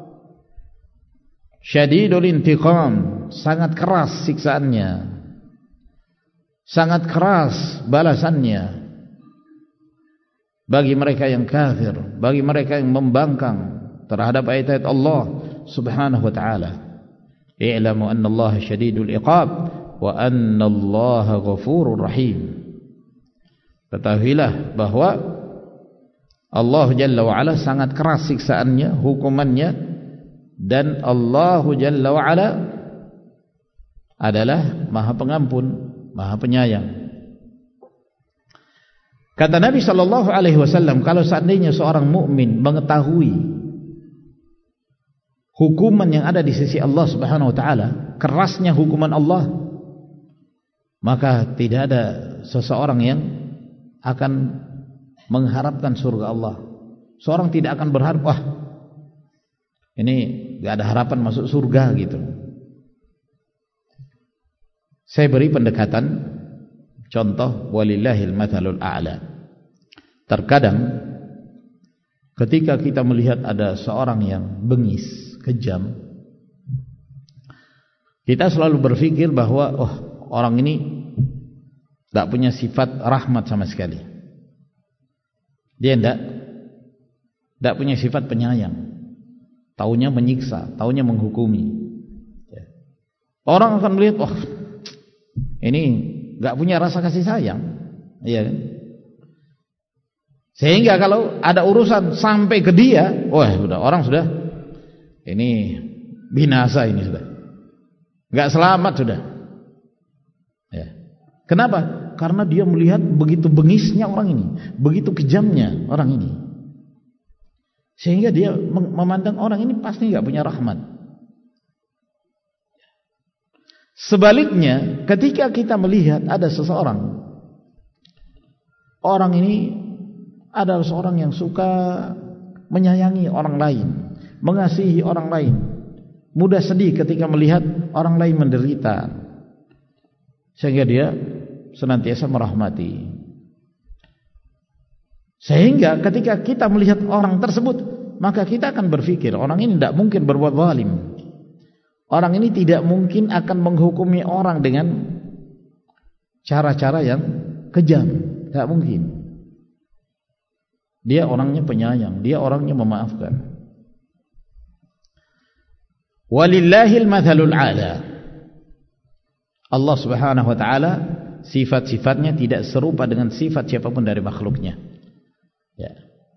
syadidul intiqam, sangat keras siksaannya, sangat keras balasannya bagi mereka yang kafir, bagi mereka yang membangkang terhadap ayat-ayat Allah Subhanahu wa taala. I'lamu anna Allah syadidul iqab wa anna Allah ghafurur rahim. Ketahuilah bahwa Allah Jalla wa Ala sangat keras siksaannya, hukumannya, dan Allah Jalla wa Ala adalah Maha Pengampun, Maha Penyayang. Kata Nabi sallallahu alaihi wasallam, kalau seandainya seorang mukmin mengetahui hukuman yang ada di sisi Allah Subhanahu wa taala, kerasnya hukuman Allah, maka tidak ada seseorang yang akan mengharapkan surga Allah. Seorang tidak akan berharap, wah ini gak ada harapan masuk surga gitu. Saya beri pendekatan contoh, walillahil mathalul a'la. Terkadang ketika kita melihat ada seorang yang bengis, kejam, kita selalu berpikir bahwa oh, orang ini tak punya sifat rahmat sama sekali. Dia tidak tidak punya sifat penyayang, taunya menyiksa, taunya menghukumi. Orang akan melihat, oh ini nggak punya rasa kasih sayang, iya kan? Sehingga kalau ada urusan sampai ke dia, wah sudah, orang sudah ini binasa, ini sudah nggak selamat sudah. Ya. Kenapa? Karena dia melihat begitu bengisnya orang ini, begitu kejamnya orang ini, sehingga dia memandang orang ini pasti nggak punya rahmat. Sebaliknya, ketika kita melihat ada seseorang, orang ini adalah seorang yang suka menyayangi orang lain, mengasihi orang lain, mudah sedih ketika melihat orang lain menderita, sehingga dia senantiasa merahmati. Sehingga ketika kita melihat orang tersebut, maka kita akan berpikir orang ini tidak mungkin berbuat zalim. Orang ini tidak mungkin akan menghukumi orang dengan cara-cara yang kejam. Tidak mungkin. Dia orangnya penyayang, dia orangnya memaafkan. Walillahil mathalul a'la. Allah Subhanahu wa taala sifat-sifatnya tidak serupa dengan sifat siapapun dari makhluknya. Ya.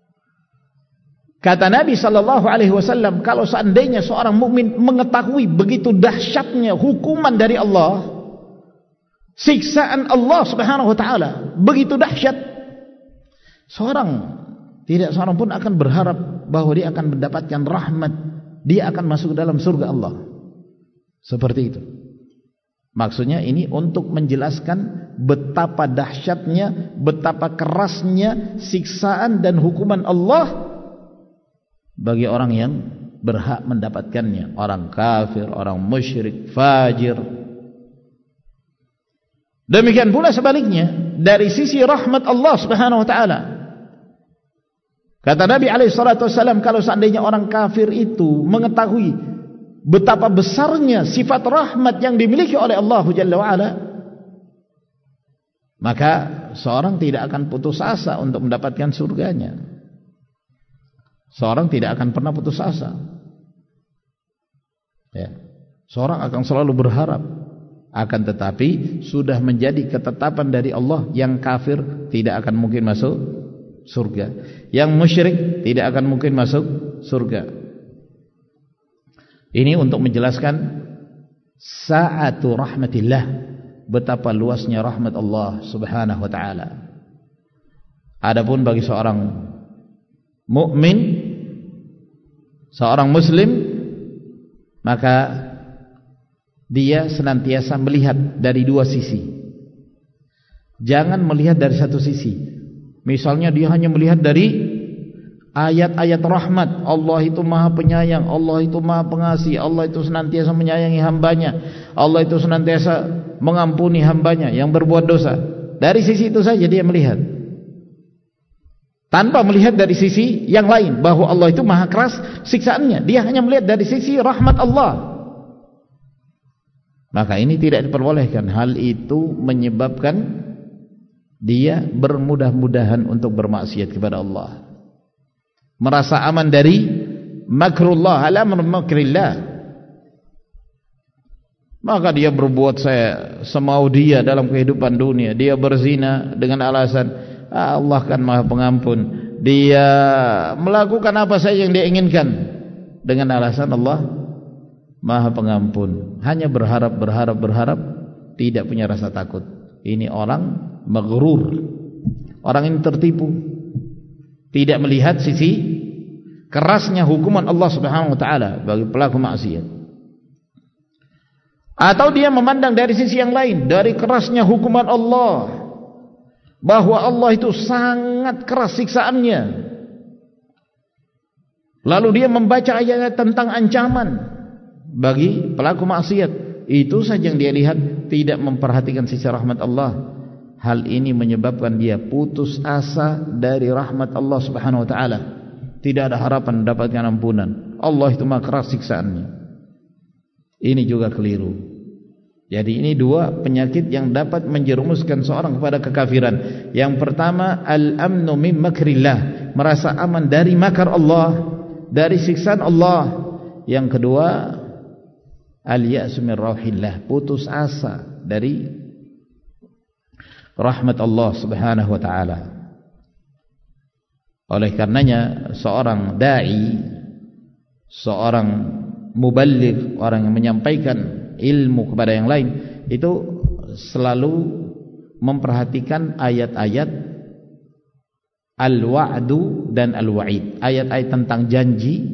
Kata Nabi sallallahu alaihi wasallam, kalau seandainya seorang mukmin mengetahui begitu dahsyatnya hukuman dari Allah, siksaan Allah Subhanahu wa taala begitu dahsyat, seorang tidak seorang pun akan berharap bahwa dia akan mendapatkan rahmat, dia akan masuk dalam surga Allah. Seperti itu. Maksudnya ini untuk menjelaskan betapa dahsyatnya, betapa kerasnya siksaan dan hukuman Allah bagi orang yang berhak mendapatkannya, orang kafir, orang musyrik, fajir. Demikian pula sebaliknya dari sisi rahmat Allah Subhanahu wa taala. Kata Nabi alaihi salatu wasallam, kalau seandainya orang kafir itu mengetahui betapa besarnya sifat rahmat yang dimiliki oleh Allah Jalla wa Ala, maka seorang tidak akan putus asa untuk mendapatkan surganya. Seorang tidak akan pernah putus asa. Ya. Seorang akan selalu berharap. Akan tetapi sudah menjadi ketetapan dari Allah, yang kafir tidak akan mungkin masuk surga, yang musyrik tidak akan mungkin masuk surga. Ini untuk menjelaskan sa'atu rahmatillah, betapa luasnya rahmat Allah Subhanahu wa taala. Adapun bagi seorang mukmin, seorang muslim, maka dia senantiasa melihat dari dua sisi. Jangan melihat dari satu sisi. Misalnya dia hanya melihat dari ayat-ayat rahmat, Allah itu maha penyayang, Allah itu maha pengasih, Allah itu senantiasa menyayangi hambanya, Allah itu senantiasa mengampuni hambanya yang berbuat dosa. Dari sisi itu saja dia melihat, tanpa melihat dari sisi yang lain, bahwa Allah itu maha keras siksaannya. Dia hanya melihat dari sisi rahmat Allah. Maka ini tidak diperbolehkan. Hal itu menyebabkan dia bermudah-mudahan untuk bermaksiat kepada Allah, merasa aman dari makrullah, al-amru makrillah. Maka dia berbuat saya semau dia dalam kehidupan dunia. Dia berzina dengan alasan ah, Allah kan Maha Pengampun. Dia melakukan apa saja yang dia inginkan dengan alasan Allah Maha Pengampun. Hanya berharap, berharap, berharap, tidak punya rasa takut. Ini orang maghrur. Orang ini tertipu. Tidak melihat sisi kerasnya hukuman Allah Subhanahu wa taala bagi pelaku maksiat. Atau dia memandang dari sisi yang lain, dari kerasnya hukuman Allah, bahwa Allah itu sangat keras siksaannya. Lalu dia membaca ayat tentang ancaman bagi pelaku maksiat. Itu saja yang dia lihat, tidak memperhatikan sisi rahmat Allah. Hal ini menyebabkan dia putus asa dari rahmat Allah Subhanahu wa taala. Tidak ada harapan mendapatkan ampunan. Allah itu maha keras siksaannya. Ini juga keliru. Jadi ini dua penyakit yang dapat menjerumuskan seorang kepada kekafiran. Yang pertama, al-amnu min makrillah, merasa aman dari makar Allah, dari siksaan Allah. Yang kedua, al-ya'su min rauhillah, putus asa dari rahmat Allah Subhanahu wa taala. Oleh karenanya seorang dai, seorang muballigh, orang yang menyampaikan ilmu kepada yang lain, itu selalu memperhatikan ayat-ayat al-wa'du dan al-wa'id, ayat-ayat tentang janji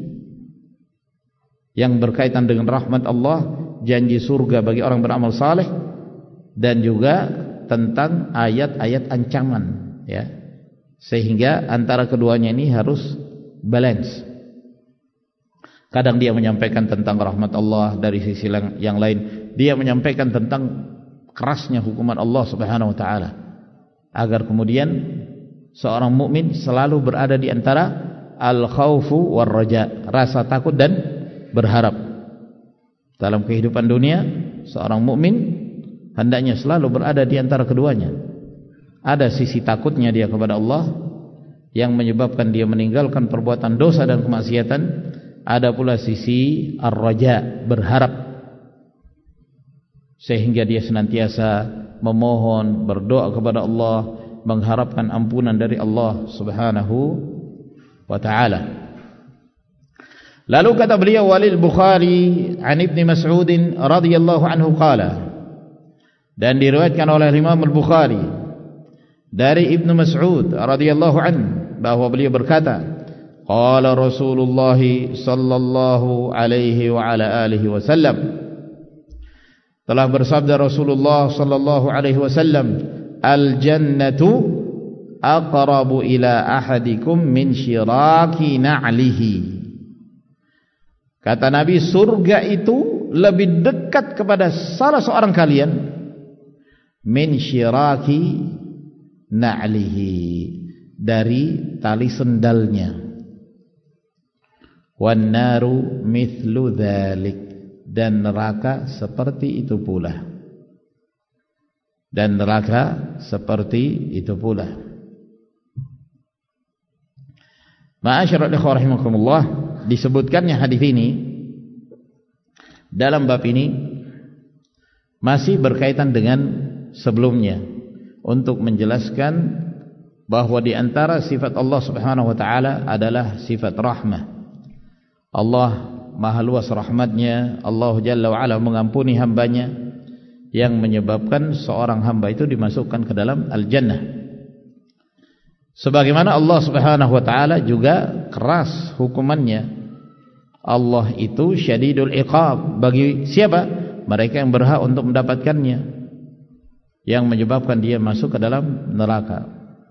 yang berkaitan dengan rahmat Allah, janji surga bagi orang beramal saleh, dan juga tentang ayat-ayat ancaman, ya. Sehingga antara keduanya ini harus balance. Kadang dia menyampaikan tentang rahmat Allah, dari sisi yang lain dia menyampaikan tentang kerasnya hukuman Allah Subhanahu wa taala, agar kemudian seorang mukmin selalu berada di antara al-khaufu war raja, rasa takut dan berharap. Dalam kehidupan dunia, seorang mukmin hendaknya selalu berada di antara keduanya. Ada sisi takutnya dia kepada Allah yang menyebabkan dia meninggalkan perbuatan dosa dan kemaksiatan. Ada pula sisi ar-raja, berharap, sehingga dia senantiasa memohon, berdoa kepada Allah, mengharapkan ampunan dari Allah Subhanahu wa ta'ala. Lalu kata beliau, walil Bukhari an Ibnu Mas'ud radhiyallahu anhu qala, dan diriwayatkan oleh Imam Al-Bukhari dari Ibnu Mas'ud radhiyallahu anhu bahwa beliau berkata, qala Rasulullah sallallahu alaihi wa ala alihi wasallam, telah bersabda Rasulullah sallallahu alaihi wasallam, al jannatu aqrabu ila ahadikum min syiraki na'lihi. Kata Nabi, surga itu lebih dekat kepada salah seorang kalian min syiraki na'lihi, dari tali sendalnya. Wan naru mithlu dzalik, dan neraka seperti itu pula. Dan neraka seperti itu pula. Ma'asyiral ikhwah rahimakumullah, disebutkannya hadis ini dalam bab ini masih berkaitan dengan sebelumnya, untuk menjelaskan bahwa di antara sifat Allah Subhanahu wa taala adalah sifat rahmah. Allah maha luas rahmatnya. Allah Jalla wa'ala mengampuni hambanya, yang menyebabkan seorang hamba itu dimasukkan ke dalam al-jannah. Sebagaimana Allah Subhanahu wa ta'ala juga keras hukumannya. Allah itu syadidul iqab bagi siapa? Mereka yang berhak untuk mendapatkannya, yang menyebabkan dia masuk ke dalam neraka.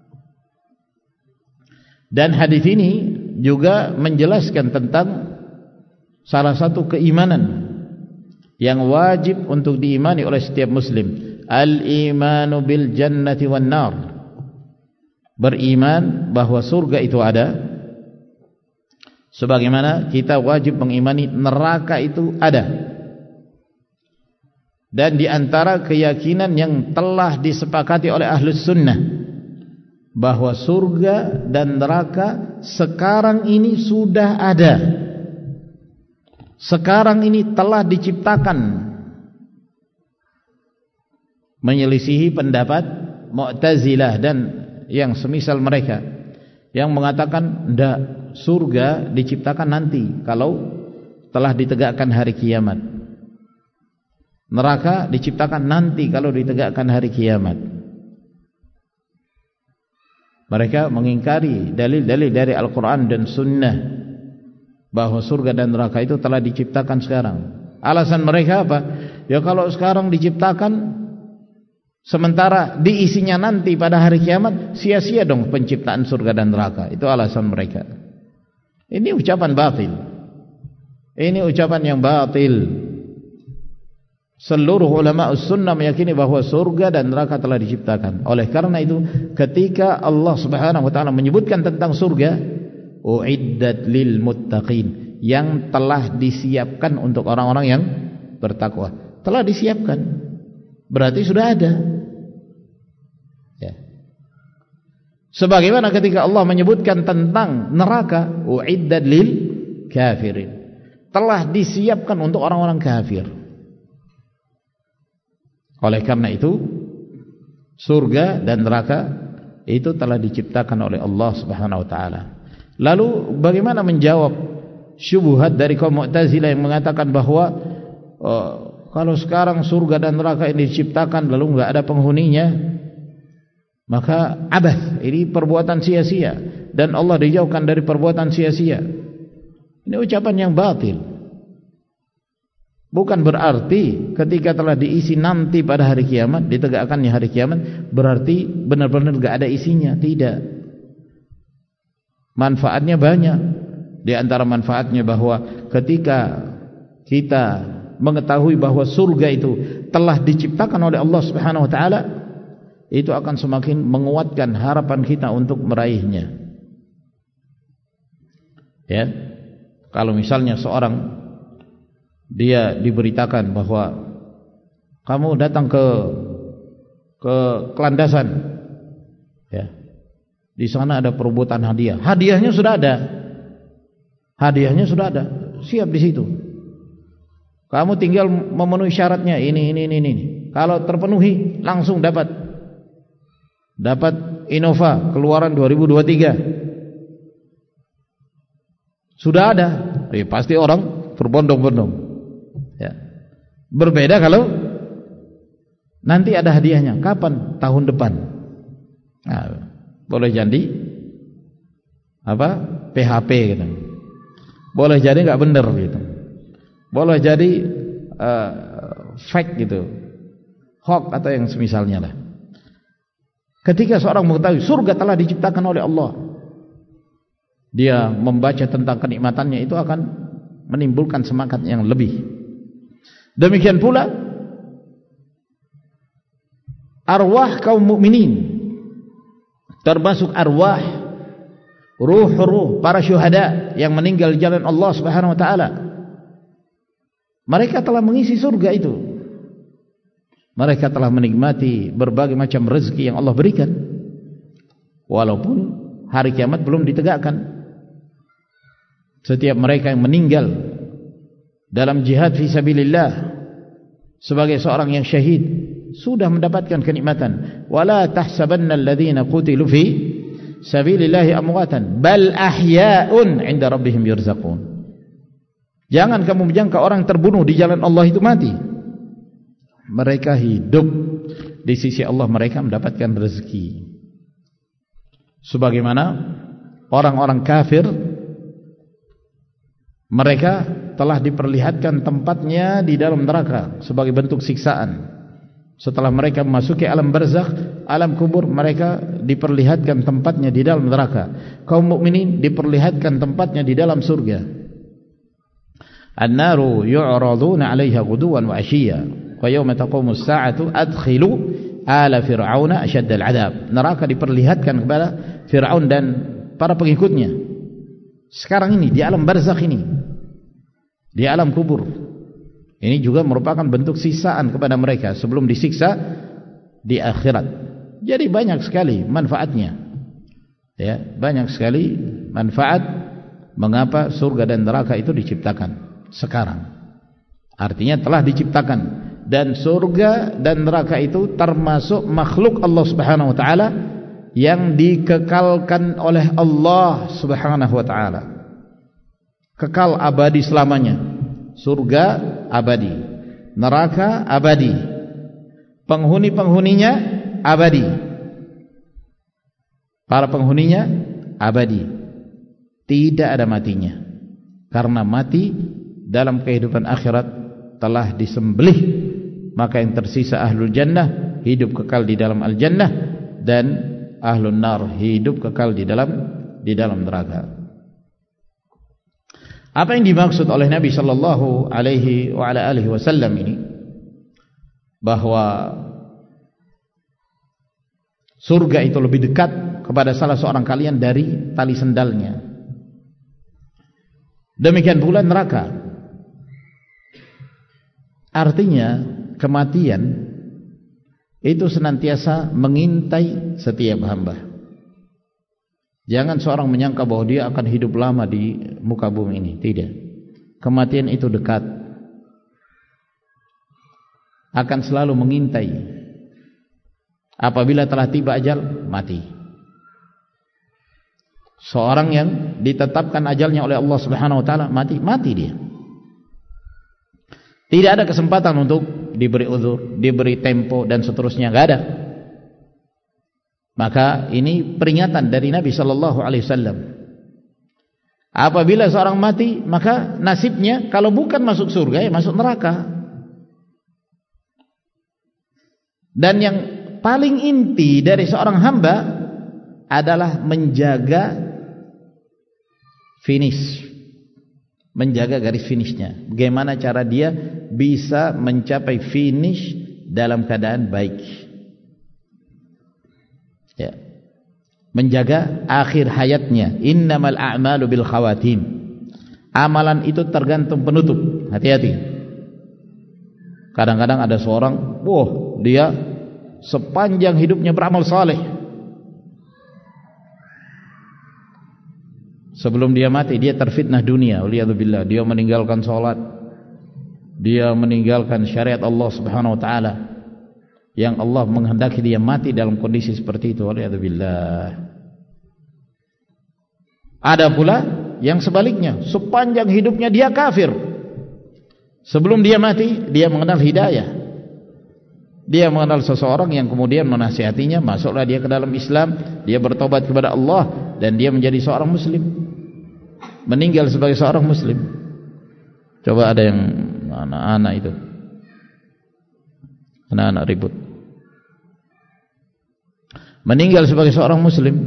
Dan hadis ini juga menjelaskan tentang salah satu keimanan yang wajib untuk diimani oleh setiap muslim, al-imanu bil jannati wan nar, beriman bahwa surga itu ada, sebagaimana kita wajib mengimani neraka itu ada. Dan di antara keyakinan yang telah disepakati oleh ahlus sunnah, bahwa surga dan neraka sekarang ini sudah ada, sekarang ini telah diciptakan, menyelisihi pendapat Mu'tazilah dan yang semisal mereka yang mengatakan ndak, surga diciptakan nanti kalau telah ditegakkan hari kiamat, neraka diciptakan nanti kalau ditegakkan hari kiamat. Mereka mengingkari dalil-dalil dari Al-Quran dan Sunnah bahwa surga dan neraka itu telah diciptakan sekarang. Alasan mereka apa? Ya kalau sekarang diciptakan sementara diisinya nanti pada hari kiamat, sia-sia dong penciptaan surga dan neraka. Itu alasan mereka. Ini ucapan batil. Ini ucapan yang batil. Seluruh ulama sunnah meyakini bahwa surga dan neraka telah diciptakan. Oleh karena itu, ketika Allah Subhanahu wa taala menyebutkan tentang surga, uiddat lil muttaqin, yang telah disiapkan untuk orang-orang yang bertakwa. Telah disiapkan. Berarti sudah ada. Ya. Sebagaimana ketika Allah menyebutkan tentang neraka, uiddat lil kafirin, telah disiapkan untuk orang-orang kafir. Oleh karena itu, surga dan neraka itu telah diciptakan oleh Allah Subhanahu wa taala. Lalu bagaimana menjawab syubhat dari kaum Mu'tazilah yang mengatakan bahwa oh, kalau sekarang surga dan neraka ini diciptakan lalu enggak ada penghuninya, maka abath, ini perbuatan sia-sia, dan Allah dijauhkan dari perbuatan sia-sia. Ini ucapan yang batil. Bukan berarti ketika telah diisi nanti pada hari kiamat, ditegakkannya hari kiamat, berarti benar-benar enggak ada isinya. Tidak. Manfaatnya banyak. Di antara manfaatnya bahwa ketika kita mengetahui bahwa surga itu telah diciptakan oleh Allah Subhanahu wa taala, itu akan semakin menguatkan harapan kita untuk meraihnya. Ya. Kalau misalnya seorang dia diberitakan bahwa kamu datang ke ke kelandasan, ya, di sana ada perebutan hadiah. Hadiahnya sudah ada, hadiahnya sudah ada, siap di situ. Kamu tinggal memenuhi syaratnya, ini, ini, ini, ini. Kalau terpenuhi, langsung dapat, dapat Innova keluaran dua ribu dua puluh tiga. Sudah ada, eh, pasti orang berbondong-bondong. Ya. Berbeda kalau nanti ada hadiahnya. Kapan? Tahun depan. Nah, boleh jadi apa? P H P gitu. Boleh jadi nggak benar gitu. Boleh jadi uh, fake gitu, hoax atau yang semisalnya lah. Ketika seorang mengetahui surga telah diciptakan oleh Allah, dia membaca tentang kenikmatannya, itu akan menimbulkan semangat yang lebih. Demikian pula arwah kaum mukminin, termasuk arwah ruh-ruh para syuhada yang meninggal di jalan Allah Subhanahu wa taala. Mereka telah mengisi surga itu. Mereka telah menikmati berbagai macam rezeki yang Allah berikan, walaupun hari kiamat belum ditegakkan. Setiap mereka yang meninggal dalam jihad fi sabilillah sebagai seorang yang syahid sudah mendapatkan kenikmatan. Wala tahsabanna alladhina qutilu fi sabilillahi amwatan bal ahya'un 'inda rabbihim yurzaqun. Jangan kamu menyangka orang terbunuh di jalan Allah itu mati. Mereka hidup di sisi Allah, mereka mendapatkan rezeki. Sebagaimana orang-orang kafir, mereka telah diperlihatkan tempatnya di dalam neraka sebagai bentuk siksaan. Setelah mereka memasuki alam barzakh, alam kubur, mereka diperlihatkan tempatnya di dalam neraka. Kaum mukminin diperlihatkan tempatnya di dalam surga. An-naru yu'raduna 'alaiha ghuduwan wa 'ashiyya wa yawma taqumu as-sa'atu adkhilu ala fir'auna ashaddal 'adzab. Neraka diperlihatkan kepada Fir'aun dan para pengikutnya sekarang ini di alam barzakh ini, di alam kubur. Ini juga merupakan bentuk siksaan kepada mereka sebelum disiksa di akhirat. Jadi banyak sekali manfaatnya. Ya, banyak sekali manfaat mengapa surga dan neraka itu diciptakan. sekarang. Artinya telah diciptakan, dan surga dan neraka itu termasuk makhluk Allah Subhanahu wa taala yang dikekalkan oleh Allah Subhanahu wa taala. Kekal abadi selamanya. Surga abadi, neraka abadi, penghuni-penghuninya abadi, para penghuninya abadi, tidak ada matinya. Karena mati dalam kehidupan akhirat telah disembelih, maka yang tersisa ahlul jannah hidup kekal di dalam al-jannah, dan ahlun nar hidup kekal di dalam di dalam neraka. Apa yang dimaksud oleh Nabi sallallahu alaihi wa ala alihi wasallam ini, bahwa surga itu lebih dekat kepada salah seorang kalian dari tali sendalnya. Demikian pula neraka. Artinya kematian itu senantiasa mengintai setiap hamba. Jangan seorang menyangka bahwa dia akan hidup lama di muka bumi ini. Tidak. Kematian itu dekat, akan selalu mengintai. Apabila telah tiba ajal, mati. Seorang yang ditetapkan ajalnya oleh Allah Subhanahu wa taala mati, mati dia. Tidak ada kesempatan untuk diberi uzur, diberi tempo dan seterusnya, enggak ada. Maka ini peringatan dari Nabi sallallahu alaihi wasallam. Apabila seorang mati, maka nasibnya kalau bukan masuk surga ya masuk neraka. Dan yang paling inti dari seorang hamba adalah menjaga finish, menjaga garis finishnya. Bagaimana cara dia bisa mencapai finish dalam keadaan baik, ya. Menjaga akhir hayatnya. Innamal a'malu bil khawatim. Amalan itu tergantung penutup. Hati-hati. Kadang-kadang ada seorang, wah, dia sepanjang hidupnya beramal saleh, sebelum dia mati dia terfitnah dunia, waliyadzubillah. Dia meninggalkan sholat, dia meninggalkan syariat Allah Subhanahu wa taala, yang Allah menghendaki dia mati dalam kondisi seperti itu, waliyadzubillah. Ada pula yang sebaliknya, sepanjang hidupnya dia kafir, sebelum dia mati dia mengenal hidayah. Dia mengenal seseorang yang kemudian menasihatinya, masuklah dia ke dalam Islam, dia bertobat kepada Allah, dan dia menjadi seorang muslim, meninggal sebagai seorang muslim. Coba ada yang anak-anak itu, anak-anak ribut, meninggal sebagai seorang muslim.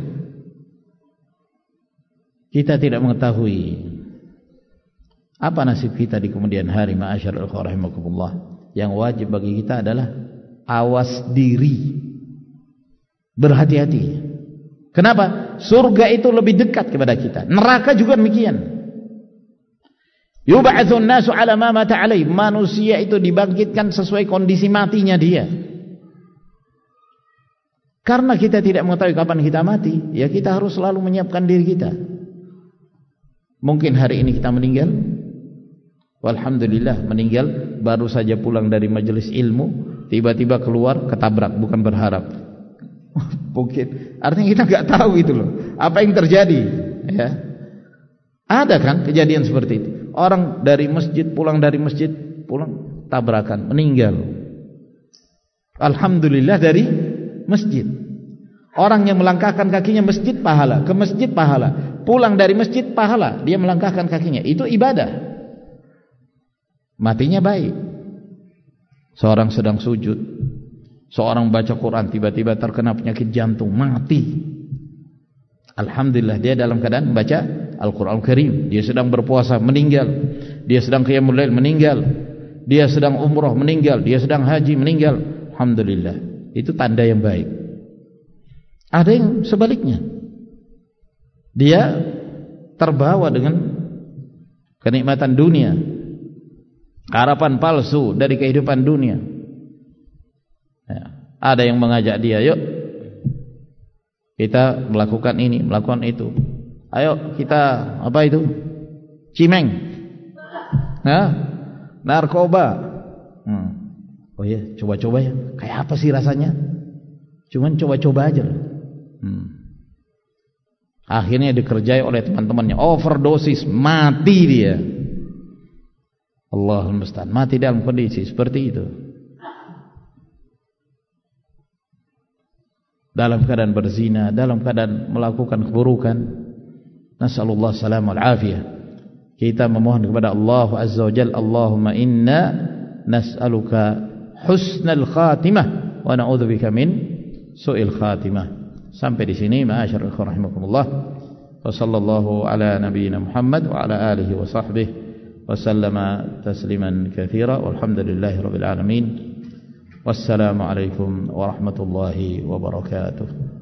Kita tidak mengetahui apa nasib kita di kemudian hari. Ma'asyarul rahimakumullah. Yang wajib bagi kita adalah awas diri, berhati-hati. Kenapa? Surga itu lebih dekat kepada kita, neraka juga demikian. Yub'atsun nasu 'ala ma mata 'alaihi. Manusia itu dibangkitkan sesuai kondisi matinya dia. Karena kita tidak mengetahui kapan kita mati, ya kita harus selalu menyiapkan diri kita. Mungkin hari ini kita meninggal, walhamdulillah meninggal, baru saja pulang dari majelis ilmu, tiba-tiba keluar ketabrak, bukan berharap. Mungkin artinya kita nggak tahu itu loh, apa yang terjadi, ya. Ada kan kejadian seperti itu. Orang dari masjid pulang dari masjid pulang tabrakan, meninggal. Alhamdulillah dari masjid. Orang yang melangkahkan kakinya masjid pahala, ke masjid pahala, pulang dari masjid pahala, dia melangkahkan kakinya, itu ibadah. Matinya baik. Seorang sedang sujud, seorang baca Quran, tiba-tiba terkena penyakit jantung, mati. Alhamdulillah dia dalam keadaan membaca Al-Quran Karim. Dia sedang berpuasa, meninggal. Dia sedang qiyamul lail, meninggal. Dia sedang umrah, meninggal. Dia sedang haji, meninggal. Alhamdulillah. Itu tanda yang baik. Ada yang sebaliknya, dia terbawa dengan kenikmatan dunia, harapan palsu dari kehidupan dunia, ya. Ada yang mengajak dia, yuk kita melakukan ini, melakukan itu, ayo kita apa itu, cimeng, Nah, narkoba. Hmm. Oh ya, coba-coba ya. Kayak apa sih rasanya? Cuman coba-coba aja. Hmm. Akhirnya dikerjai oleh teman-temannya, overdosis, mati dia. Allahul musta'an, mati dalam kondisi seperti itu. Dalam keadaan berzina, dalam keadaan melakukan keburukan. Nasallallahu salam wal afiyah. Kita memohon kepada Allah Azza wa Jalla, Allahumma inna nas'aluka husnal khatimah wa na'udzubika min su'il khatimah. Sampai di sini ma'asyarul ikhwan rahimakumullah. Wa sallallahu ala nabiyyina Muhammad wa ala alihi wa sahbihi wa sallama tasliman katsira walhamdulillahi rabbil alamin. Wassalamu alaikum warahmatullahi wabarakatuh.